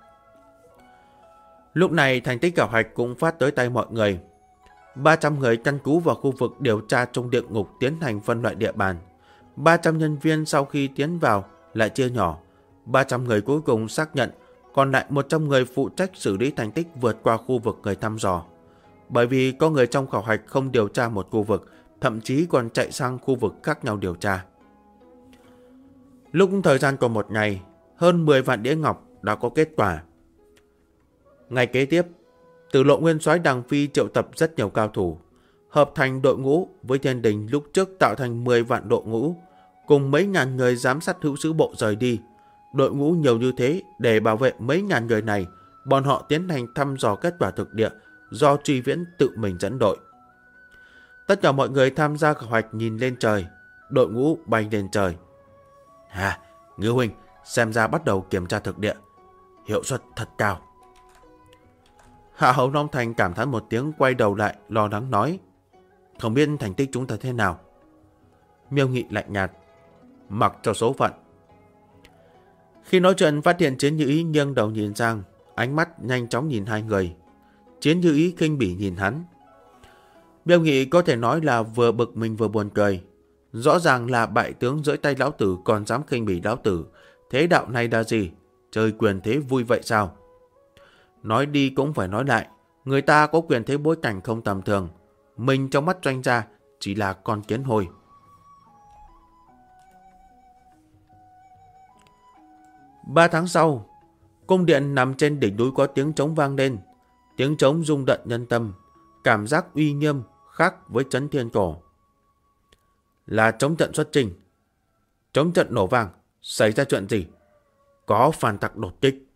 Lúc này thành tích khảo hạch cũng phát tới tay mọi người. 300 người căn cứ vào khu vực điều tra trong địa ngục tiến hành phân loại địa bàn. 300 nhân viên sau khi tiến vào lại chia nhỏ. 300 người cuối cùng xác nhận, còn lại 100 người phụ trách xử lý thành tích vượt qua khu vực người thăm dò. Bởi vì có người trong khảo hạch không điều tra một khu vực, thậm chí còn chạy sang khu vực khác nhau điều tra. Lúc thời gian còn một ngày, hơn 10 vạn đĩa ngọc đã có kết quả. Ngày kế tiếp, Tử Lộ Nguyên Soái Đằng Phi triệu tập rất nhiều cao thủ, hợp thành đội ngũ với thiên đình lúc trước tạo thành 10 vạn đội ngũ, cùng mấy ngàn người giám sát hữu sứ bộ rời đi. Đội ngũ nhiều như thế để bảo vệ mấy ngàn người này, bọn họ tiến hành thăm dò kết quả thực địa do Truy Viễn tự mình dẫn đội. Tất cả mọi người tham gia khảo hạch nhìn lên trời, đội ngũ bay lên trời. Ngư huynh, xem ra bắt đầu kiểm tra thực địa, hiệu suất thật cao. Hạ Hầu Long Thành cảm thán một tiếng, quay đầu lại lo lắng nói: "Không biết thành tích chúng ta thế nào?" Miêu Nghị lạnh nhạt: "Mặc cho số phận." Khi nói chuyện phát hiện Chiến Như Ý nghiêng đầu nhìn sang, ánh mắt nhanh chóng nhìn hai người. Chiến Như Ý khinh bỉ nhìn hắn. Miêu Nghị có thể nói là vừa bực mình vừa buồn cười. Rõ ràng là bại tướng dưới tay lão tử còn dám khinh bỉ lão tử. Thế đạo này là gì? Chơi quyền thế vui vậy sao? Nói đi cũng phải nói lại, người ta có quyền thế bối cảnh không tầm thường. Mình trong mắt Doanh gia chỉ là con kiến hôi. Ba tháng sau, cung điện nằm trên đỉnh núi có tiếng trống vang lên. Tiếng trống rung động nhân tâm, cảm giác uy nghiêm khác với Trấn Thiên Cổ. Là trống trận xuất trình. Trống trận nổ vang, xảy ra chuyện gì? Có phản tặc đột kích.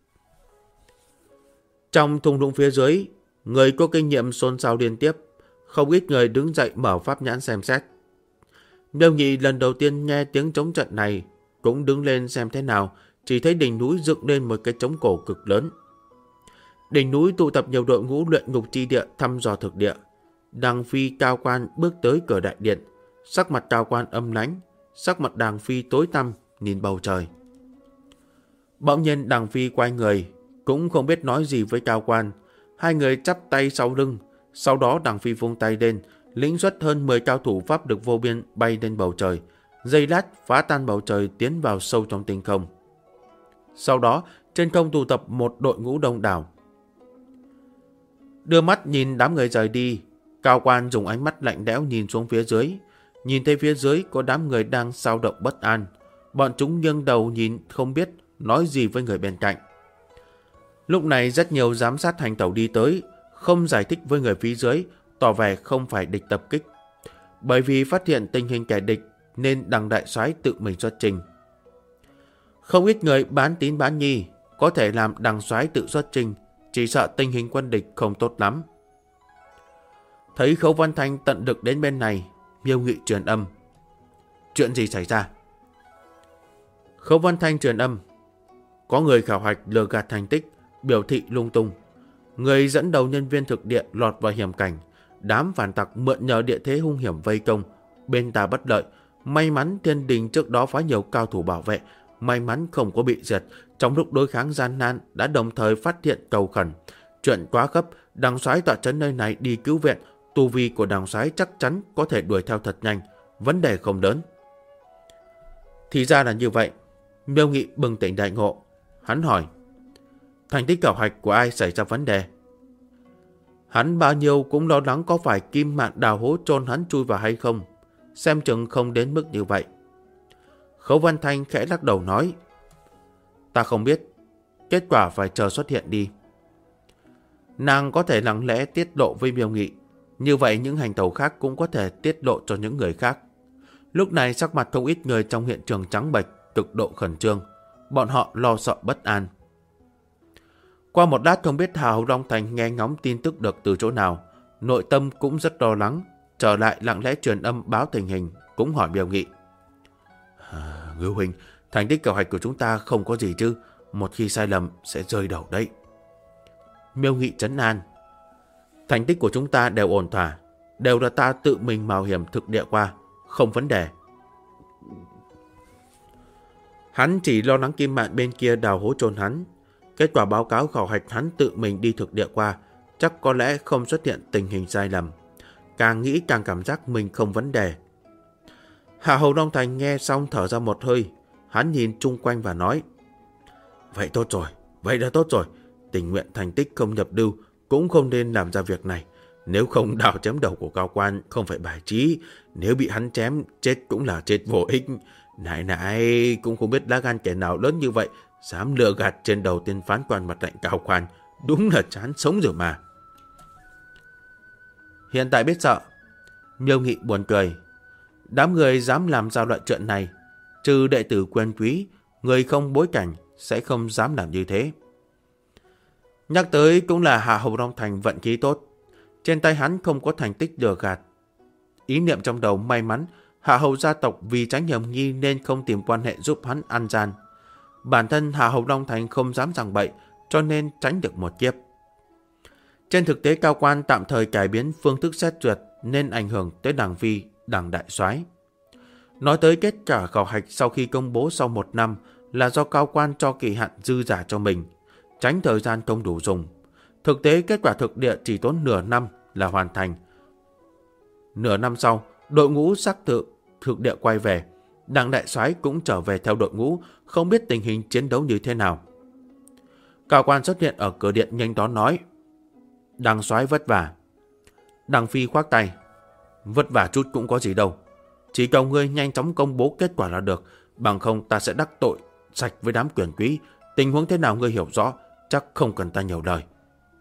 Trong thung lũng phía dưới, người có kinh nghiệm xôn xao liên tiếp, không ít người đứng dậy mở pháp nhãn xem xét. Miêu Nhị lần đầu tiên nghe tiếng trống trận này, cũng đứng lên xem thế nào, chỉ thấy đỉnh núi dựng lên một cái trống cổ cực lớn. Đỉnh núi tụ tập nhiều đội ngũ luyện ngục chi địa thăm dò thực địa. Đằng Phi Cao Quan bước tới cửa đại điện, sắc mặt Cao Quan âm lãnh, sắc mặt Đằng Phi tối tăm nhìn bầu trời. Bỗng nhiên Đằng Phi quay người, cũng không biết nói gì với Cao Quan. Hai người chắp tay sau lưng, sau đó Đằng Phi vung tay lên, lĩnh xuất hơn 10 cao thủ pháp lực vô biên bay lên bầu trời, giây lát phá tan bầu trời tiến vào sâu trong tinh không. Sau đó trên không tụ tập một đội ngũ đông đảo. Đưa mắt nhìn đám người rời đi, Cao Quan dùng ánh mắt lạnh lẽo nhìn xuống phía dưới, nhìn thấy phía dưới có đám người đang xao động bất an. Bọn chúng nghiêng đầu nhìn không biết nói gì với người bên cạnh. Lúc này rất nhiều giám sát hành tẩu đi tới, không giải thích với người phía dưới, tỏ vẻ không phải địch tập kích. Bởi vì phát hiện tình hình kẻ địch nên Đằng đại soái tự mình xuất trình. Không ít người bán tín bán nghi, có thể làm Đằng soái tự xuất trình, chỉ sợ tình hình quân địch không tốt lắm. Thấy Khấu Văn Thanh tận lực đến bên này, Miêu Nghị truyền âm: "Chuyện gì xảy ra?" Khấu Văn Thanh truyền âm: "Có người khảo hạch lừa gạt thành tích, biểu thị lung tung. Người dẫn đầu nhân viên thực địa lọt vào hiểm cảnh, đám phản tặc mượn nhờ địa thế hung hiểm vây công, bên ta bất lợi. May mắn thiên đình trước đó phái nhiều cao thủ bảo vệ, may mắn không có bị diệt. Trong lúc đối kháng gian nan đã đồng thời phát hiện cầu khẩn. Chuyện quá gấp, Đằng soái tọa trấn nơi này đi cứu viện, tu vi của Đằng soái chắc chắn có thể đuổi theo thật nhanh. vấn đề không lớn. Thì ra là như vậy. Miêu Nghị bừng tỉnh đại ngộ. Hắn hỏi, thành tích khảo hạch của ai xảy ra vấn đề? Hắn bao nhiêu cũng lo lắng có phải Kim Mạn đào hố chôn hắn chui vào hay không. Xem chừng không đến mức như vậy. Khấu Văn Thanh khẽ lắc đầu nói, ta không biết, kết quả phải chờ xuất hiện đi. Nàng có thể lặng lẽ tiết lộ với Miêu Nghị, như vậy những hành tẩu khác cũng có thể tiết lộ cho những người khác. Lúc này sắc mặt không ít người trong hiện trường trắng bệch, cực độ khẩn trương. Bọn họ lo sợ bất an. Qua một lát không biết Hà Hầu Long Thành nghe ngóng tin tức được từ chỗ nào, nội tâm cũng rất lo lắng, trở lại lặng lẽ truyền âm báo tình hình, cũng hỏi Miêu Nghị. Ngưu huynh, thành tích khảo hạch của chúng ta không có gì chứ, một khi sai lầm sẽ rơi đầu đấy. Miêu Nghị trấn an, thành tích của chúng ta đều ổn thỏa, đều là ta tự mình mạo hiểm thực địa qua, không vấn đề. Hắn chỉ lo lắng Kim Mạn bên kia đào hố chôn hắn. Kết quả báo cáo khảo hạch hắn tự mình đi thực địa qua, chắc có lẽ không xuất hiện tình hình sai lầm. Càng nghĩ càng cảm giác mình không vấn đề. Hạ Hầu Long Thành nghe xong thở ra một hơi. Hắn nhìn chung quanh và nói, vậy tốt rồi, vậy đã tốt rồi. Tình nguyện thành tích không nhập lưu cũng không nên làm ra việc này. Nếu không đào chém đầu của Cao Quan không phải bài trí. Nếu bị hắn chém chết cũng là chết vô ích. Nãy cũng không biết lá gan kẻ nào lớn như vậy, dám lừa gạt trên đầu tên phán quan mặt lạnh Cao Quan. Đúng là chán sống rồi mà. Hiện tại biết sợ. Miêu Nghị buồn cười. Đám người dám làm ra loại chuyện này, trừ đệ tử quyền quý, người không bối cảnh sẽ không dám làm như thế. Nhắc tới cũng là Hạ Hầu Long Thành vận khí tốt. Trên tay hắn không có thành tích lừa gạt. Ý niệm trong đầu may mắn, Hạ Hầu gia tộc vì tránh hiểm nghi nên không tìm quan hệ giúp hắn ăn gian. Bản thân Hạ Hầu Long Thành không dám giằng bậy, cho nên tránh được một kiếp. Trên thực tế Cao Quan tạm thời cải biến phương thức xét duyệt nên ảnh hưởng tới Đằng Phi, Đằng Đại Soái. Nói tới kết quả khảo hạch sau khi công bố sau 1 năm là do Cao Quan cho kỳ hạn dư giả cho mình, tránh thời gian không đủ dùng. Thực tế kết quả thực địa chỉ tốn nửa năm là hoàn thành. Nửa năm sau, đội ngũ xác thực địa quay về. Đằng Đại Soái cũng trở về theo đội ngũ, không biết tình hình chiến đấu như thế nào. Cao Quan xuất hiện ở cửa điện nhanh chóng nói, Đằng Soái vất vả. Đằng Phi khoác tay, vất vả chút cũng có gì đâu. Chỉ cầu ngươi nhanh chóng công bố kết quả là được, bằng không ta sẽ đắc tội sạch với đám quyền quý. Tình huống thế nào ngươi hiểu rõ, chắc không cần ta nhiều lời.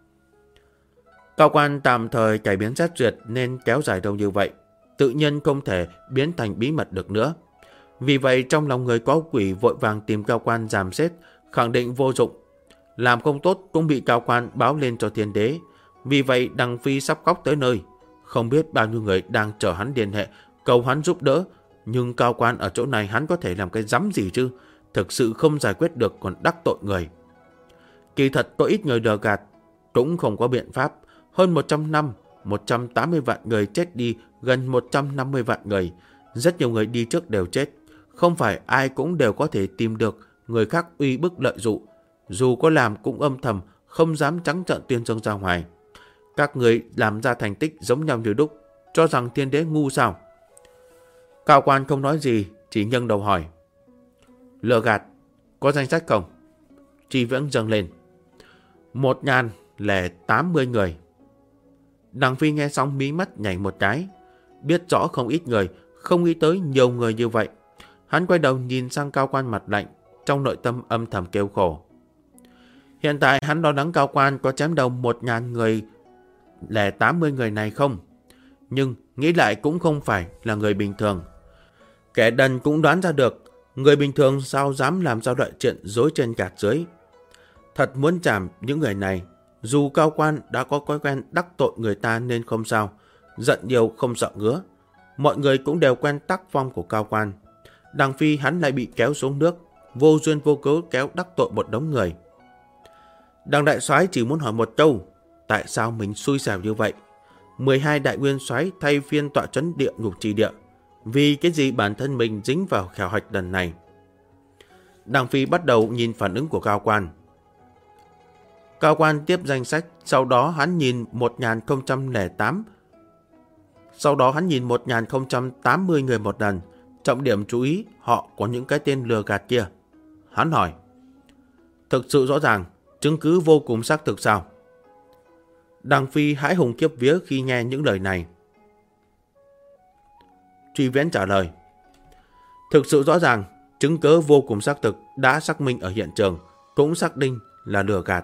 Cao Quan tạm thời cải biến xét duyệt nên kéo dài đâu như vậy, tự nhiên không thể biến thành bí mật được nữa. Vì vậy trong lòng người có quỷ vội vàng tìm Cao Quan giám xét, khẳng định vô dụng. Làm không tốt cũng bị Cao Quan báo lên cho thiên đế. Vì vậy Đằng Phi sắp khóc tới nơi. Không biết bao nhiêu người đang chờ hắn liên hệ, cầu hắn giúp đỡ. Nhưng Cao Quan ở chỗ này hắn có thể làm cái rắm gì chứ? Thực sự không giải quyết được còn đắc tội người. Kỳ thật có ít người lừa gạt, cũng không có biện pháp. Hơn 100 năm, 180 vạn người chết đi, gần 150 vạn người. Rất nhiều người đi trước đều chết. Không phải ai cũng đều có thể tìm được người khác uy bức lợi dụng. Dù có làm cũng âm thầm, không dám trắng trợn tuyên dương ra ngoài. Các người làm ra thành tích giống nhau như đúc, cho rằng thiên đế ngu sao? Cao Quan không nói gì, chỉ nhấc đầu hỏi, lừa gạt, có danh sách không? Tri Viễn dâng lên, 1080 người. Đằng Phi nghe xong mí mắt nhảy một cái, biết rõ không ít người, không nghĩ tới nhiều người như vậy. Hắn quay đầu nhìn sang Cao Quan mặt lạnh, trong nội tâm âm thầm kêu khổ. Hiện tại hắn lo lắng Cao Quan có chém đầu 1080 người này không? Nhưng nghĩ lại cũng không phải là người bình thường. Kẻ đần cũng đoán ra được, người bình thường sao dám làm ra loại chuyện dối trên gạt dưới. Thật muốn chạm những người này, dù Cao Quan đã có thói quen đắc tội người ta nên không sao, giận nhiều không sợ ngứa. Mọi người cũng đều quen tác phong của Cao Quan. Đằng Phi hắn lại bị kéo xuống nước, vô duyên vô cớ kéo đắc tội một đống người. Đằng Đại Soái chỉ muốn hỏi một câu, tại sao mình xui xẻo như vậy? 12 đại nguyên soái thay phiên tọa trấn địa ngục trì địa, vì cái gì bản thân mình dính vào khảo hạch lần này? Đằng Phi bắt đầu nhìn phản ứng của Cao Quan. Cao Quan tiếp danh sách, sau đó hắn nhìn 1008 Sau đó hắn nhìn 1080 người một lần, trọng điểm chú ý họ có những cái tên lừa gạt kia. Hắn hỏi, thực sự rõ ràng, chứng cứ vô cùng xác thực sao? Đằng Phi hãi hùng khiếp vía khi nghe những lời này. Truy Viễn trả lời, thực sự rõ ràng, chứng cứ vô cùng xác thực đã xác minh ở hiện trường, cũng xác định là lừa gạt.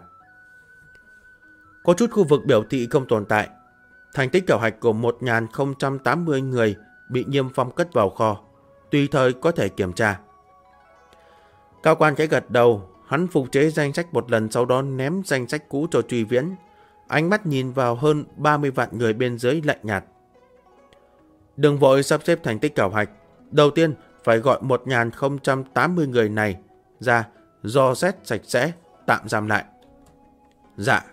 Có chút khu vực biểu thị không tồn tại. Thành tích khảo hạch của 1080 người bị Niêm Phong cất vào kho, tùy thời có thể kiểm tra. Cao quan cái gật đầu, hắn phục chế danh sách một lần, sau đó ném danh sách cũ cho Truy Viễn. Ánh mắt nhìn vào hơn 30 vạn người bên dưới lạnh nhạt. Đừng vội sắp xếp thành tích khảo hạch. Đầu tiên phải gọi 1080 người này ra, dò xét sạch sẽ, tạm giam lại. Dạ.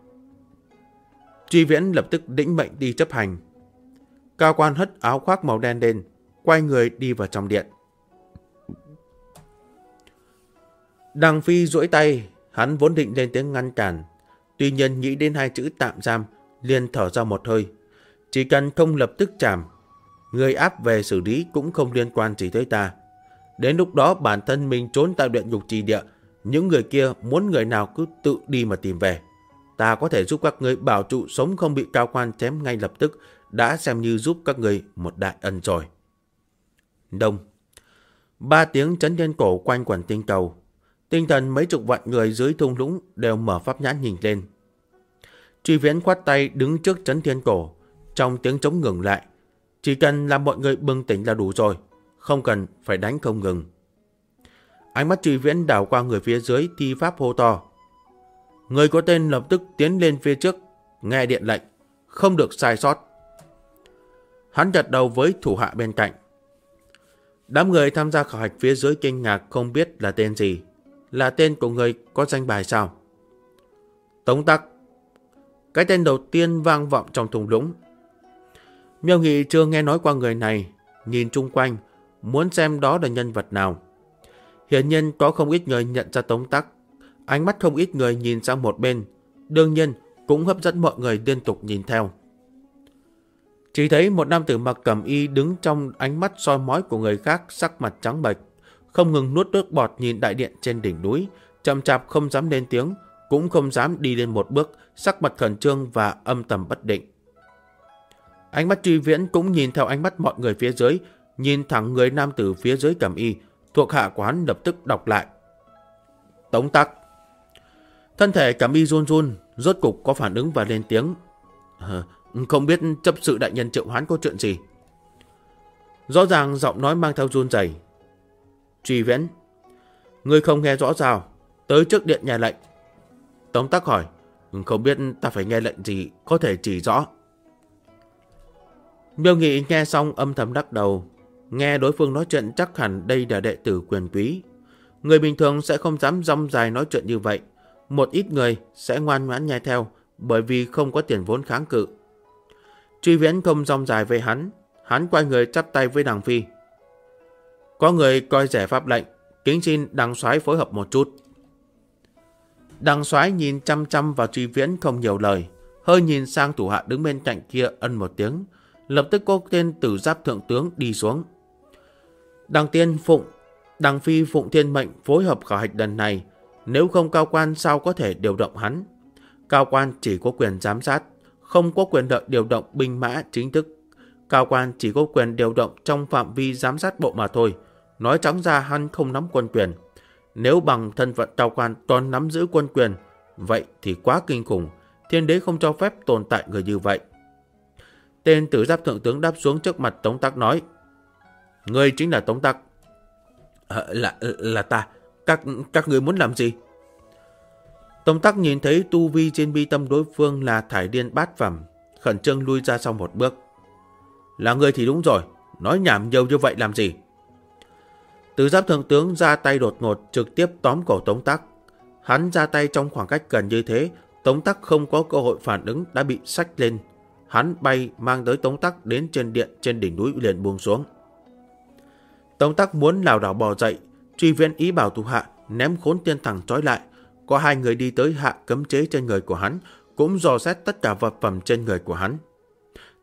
Truy Viễn lập tức đĩnh mệnh đi chấp hành. Cao quan hất áo khoác màu đen lên, quay người đi vào trong điện. Đằng Phi duỗi tay, hắn vốn định lên tiếng ngăn cản, tuy nhiên nghĩ đến hai chữ tạm giam, liền thở ra một hơi. Chỉ cần không lập tức trảm, người áp về xử lý cũng không liên quan gì tới ta. Đến lúc đó bản thân mình trốn tại luyện ngục trì địa, những người kia muốn người nào cứ tự đi mà tìm về. Ta có thể giúp các người bảo trụ sống không bị cao quan chém ngay lập tức, đã xem như giúp các người một đại ân rồi. Đông. 3 tiếng chấn thiên cổ quanh quẩn tinh cầu. Tinh thần mấy chục vạn người dưới thung lũng đều mở pháp nhãn nhìn lên. Truy Viễn khoát tay đứng trước chấn thiên cổ, trong tiếng trống ngừng lại. Chỉ cần làm mọi người bừng tỉnh là đủ rồi, không cần phải đánh không ngừng. Ánh mắt Truy Viễn đảo qua người phía dưới, thi pháp hô to. Người có tên lập tức tiến lên phía trước, nghe điện lệnh, không được sai sót. Hắn gật đầu với thủ hạ bên cạnh. Đám người tham gia khảo hạch phía dưới kinh ngạc không biết là tên gì. Là tên của người có danh bài sao? Tống Tắc. Cái tên đầu tiên vang vọng trong thung lũng. Miêu Nghị chưa nghe nói qua người này, nhìn chung quanh, muốn xem đó là nhân vật nào. Hiển nhiên có không ít người nhận ra Tống Tắc. Ánh mắt không ít người nhìn sang một bên, đương nhiên cũng hấp dẫn mọi người liên tục nhìn theo. Chỉ thấy một nam tử mặc cẩm y đứng trong ánh mắt soi mói của người khác, sắc mặt trắng bệch, không ngừng nuốt nước bọt nhìn đại điện trên đỉnh núi, chậm chạp không dám lên tiếng, cũng không dám đi lên một bước, sắc mặt khẩn trương và âm tầm bất định. Ánh mắt Truy Viễn cũng nhìn theo ánh mắt mọi người phía dưới, nhìn thẳng người nam tử phía dưới cẩm y, thuộc hạ của hắn lập tức đọc lại. Tống Tắc. Thân thể cẩm y run run, rốt cục có phản ứng và lên tiếng. Không biết chấp sự đại nhân triệu hoán có chuyện gì? Rõ ràng giọng nói mang theo run rẩy. Truy Viễn. Ngươi không nghe rõ sao? Tới trước điện nhà lệnh. Tống Tắc hỏi. Không biết ta phải nghe lệnh gì, có thể chỉ rõ. Miêu Nghị nghe xong âm thầm đắc đầu. Nghe đối phương nói chuyện chắc hẳn đây là đệ tử quyền quý. Người bình thường sẽ không dám rong dài nói chuyện như vậy. Một ít người sẽ ngoan ngoãn nghe theo, bởi vì không có tiền vốn kháng cự. Truy Viễn không rong dài với hắn quay người chắp tay với Đằng Phi. Có người coi rẻ pháp lệnh, kính xin Đằng soái phối hợp một chút. Đằng soái nhìn chăm chăm vào Truy Viễn không nhiều lời, hơi nhìn sang thủ hạ đứng bên cạnh kia ân một tiếng, lập tức có tên Tử Giáp thượng tướng đi xuống. Đằng Phi phụng thiên mệnh phối hợp khảo hạch lần này, nếu không cao quan sao có thể điều động hắn? Cao quan chỉ có quyền giám sát, không có quyền lợi điều động binh mã chính thức. Cao quan chỉ có quyền điều động trong phạm vi giám sát bộ mà thôi. Nói trắng ra hắn không nắm quân quyền. Nếu bằng thân phận cao quan toàn nắm giữ quân quyền, vậy thì quá kinh khủng. Thiên đế không cho phép tồn tại người như vậy. Tên Tử Giáp thượng tướng đáp xuống trước mặt Tống Tắc nói. Ngươi chính là Tống Tắc. Là ta. Các người muốn làm gì? Tống Tắc nhìn thấy tu vi trên bi tâm đối phương là thải điên bát phẩm, khẩn trương lui ra sau một bước. Là người thì đúng rồi, nói nhảm nhiều như vậy làm gì? Tử Giáp thượng tướng ra tay đột ngột, trực tiếp tóm cổ Tống Tắc. Hắn ra tay trong khoảng cách gần như thế, Tống Tắc không có cơ hội phản ứng đã bị xách lên. Hắn bay mang tới Tống Tắc đến trên điện trên đỉnh núi liền buông xuống. Tống Tắc muốn lảo đảo bò dậy, Truy Viễn ý bảo thủ hạ ném khốn tiên thẳng trói lại. Có 2 người đi tới hạ cấm chế trên người của hắn, cũng dò xét tất cả vật phẩm trên người của hắn.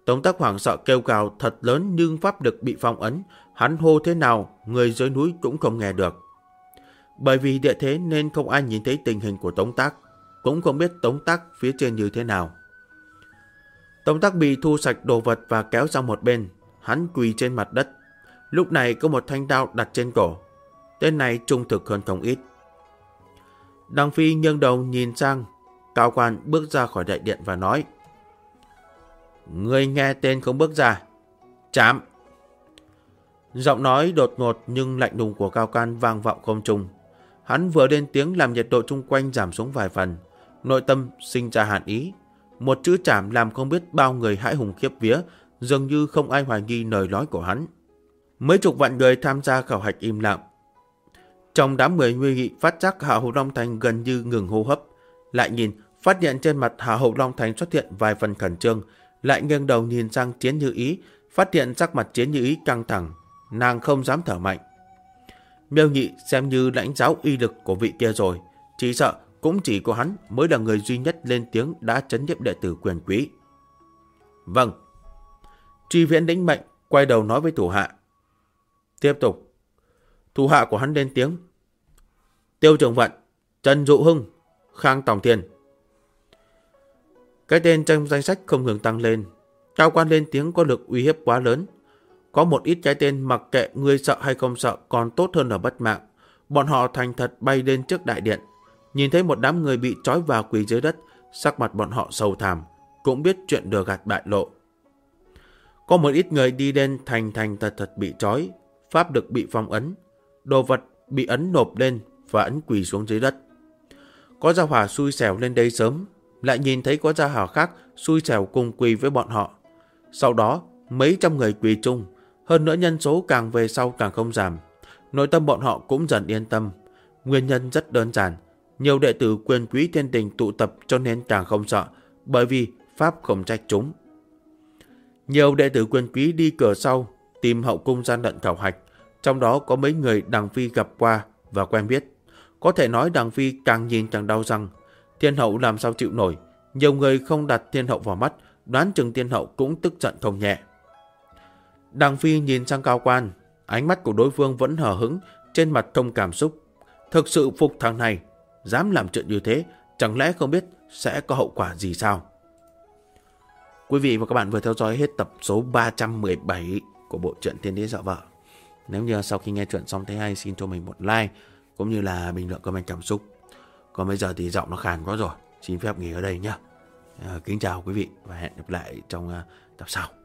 Tống Tắc hoảng sợ kêu gào thật lớn nhưng pháp lực bị phong ấn. Hắn hô thế nào, người dưới núi cũng không nghe được. Bởi vì địa thế nên không ai nhìn thấy tình hình của Tống Tắc, cũng không biết Tống Tắc phía trên như thế nào. Tống Tắc bị thu sạch đồ vật và kéo sang một bên. Hắn quỳ trên mặt đất. Lúc này có một thanh đao đặt trên cổ. Tên này trung thực hơn không ít. Đằng Phi nghiêng đầu nhìn sang. Cao quan bước ra khỏi đại điện và nói: Người nghe tên không bước ra, chạm. Giọng nói đột ngột nhưng lạnh lùng của Cao Can vang vọng không trung. Hắn vừa lên tiếng làm nhiệt độ chung quanh giảm xuống vài phần. Nội tâm sinh ra hàn ý. Một chữ chạm làm không biết bao người hãi hùng khiếp vía, dường như không ai hoài nghi lời nói của hắn. Mấy chục vạn người tham gia khảo hạch im lặng. Trong đám người nguy nghị phát giác Hạ Hầu Long Thành gần như ngừng hô hấp. Lại nhìn, phát hiện trên mặt Hạ Hầu Long Thành xuất hiện vài phần khẩn trương. Lại nghiêng đầu nhìn sang Chiến Như Ý, phát hiện sắc mặt Chiến Như Ý căng thẳng. Nàng không dám thở mạnh. Miêu Nhị xem như lãnh giáo uy lực của vị kia rồi. Chỉ sợ cũng chỉ có hắn mới là người duy nhất lên tiếng đã trấn nhiếp đệ tử quyền quý. Vâng. Tri Viễn lĩnh mệnh, quay đầu nói với thủ hạ. Tiếp tục. Thủ hạ của hắn lên tiếng. Tiêu Trường Vận, Trần Dụ Hưng, Khang Tòng Thiên. Cái tên trong danh sách không ngừng tăng lên. Cao quan lên tiếng có lực uy hiếp quá lớn. Có một ít cái tên mặc kệ ngươi sợ hay không sợ còn tốt hơn là bất mạng. Bọn họ thành thật bay lên trước đại điện. Nhìn thấy một đám người bị trói vào quỳ dưới đất, sắc mặt bọn họ sầu thảm, cũng biết chuyện lừa gạt bại lộ. Có một ít người đi lên thành thật bị trói, pháp lực bị phong ấn, đồ vật bị ấn nộp lên và ấn quỳ xuống dưới đất. Có gia hỏa xui xẻo lên đây sớm, lại nhìn thấy có gia hỏa khác xui xẻo cùng quỳ với bọn họ. Sau đó, mấy trăm người quỳ chung, hơn nữa nhân số càng về sau càng không giảm. Nội tâm bọn họ cũng dần yên tâm. Nguyên nhân rất đơn giản. Nhiều đệ tử quyền quý thiên đình tụ tập cho nên càng không sợ, bởi vì Pháp không trách chúng. Nhiều đệ tử quyền quý đi cửa sau, tìm hậu cung gian lận khảo hạch. Trong đó có mấy người Đằng Phi gặp qua và quen biết. Có thể nói Đằng Phi càng nhìn càng đau răng. Thiên hậu làm sao chịu nổi. Nhiều người không đặt thiên hậu vào mắt, đoán chừng thiên hậu cũng tức giận không nhẹ. Đằng Phi nhìn sang Cao Quan, ánh mắt của đối phương vẫn hờ hững, trên mặt không cảm xúc. Thực sự phục thằng này, dám làm chuyện như thế, chẳng lẽ không biết sẽ có hậu quả gì sao? Quý vị và các bạn vừa theo dõi hết tập số 317 của bộ truyện Tiên Đế Dọa Vợ. Nếu như sau khi nghe chuyện xong thấy hay, xin cho mình một like cũng như là bình luận comment cảm xúc. Còn bây giờ thì giọng nó khàn quá rồi, xin phép nghỉ ở đây nhé. Kính chào quý vị và hẹn gặp lại trong tập sau.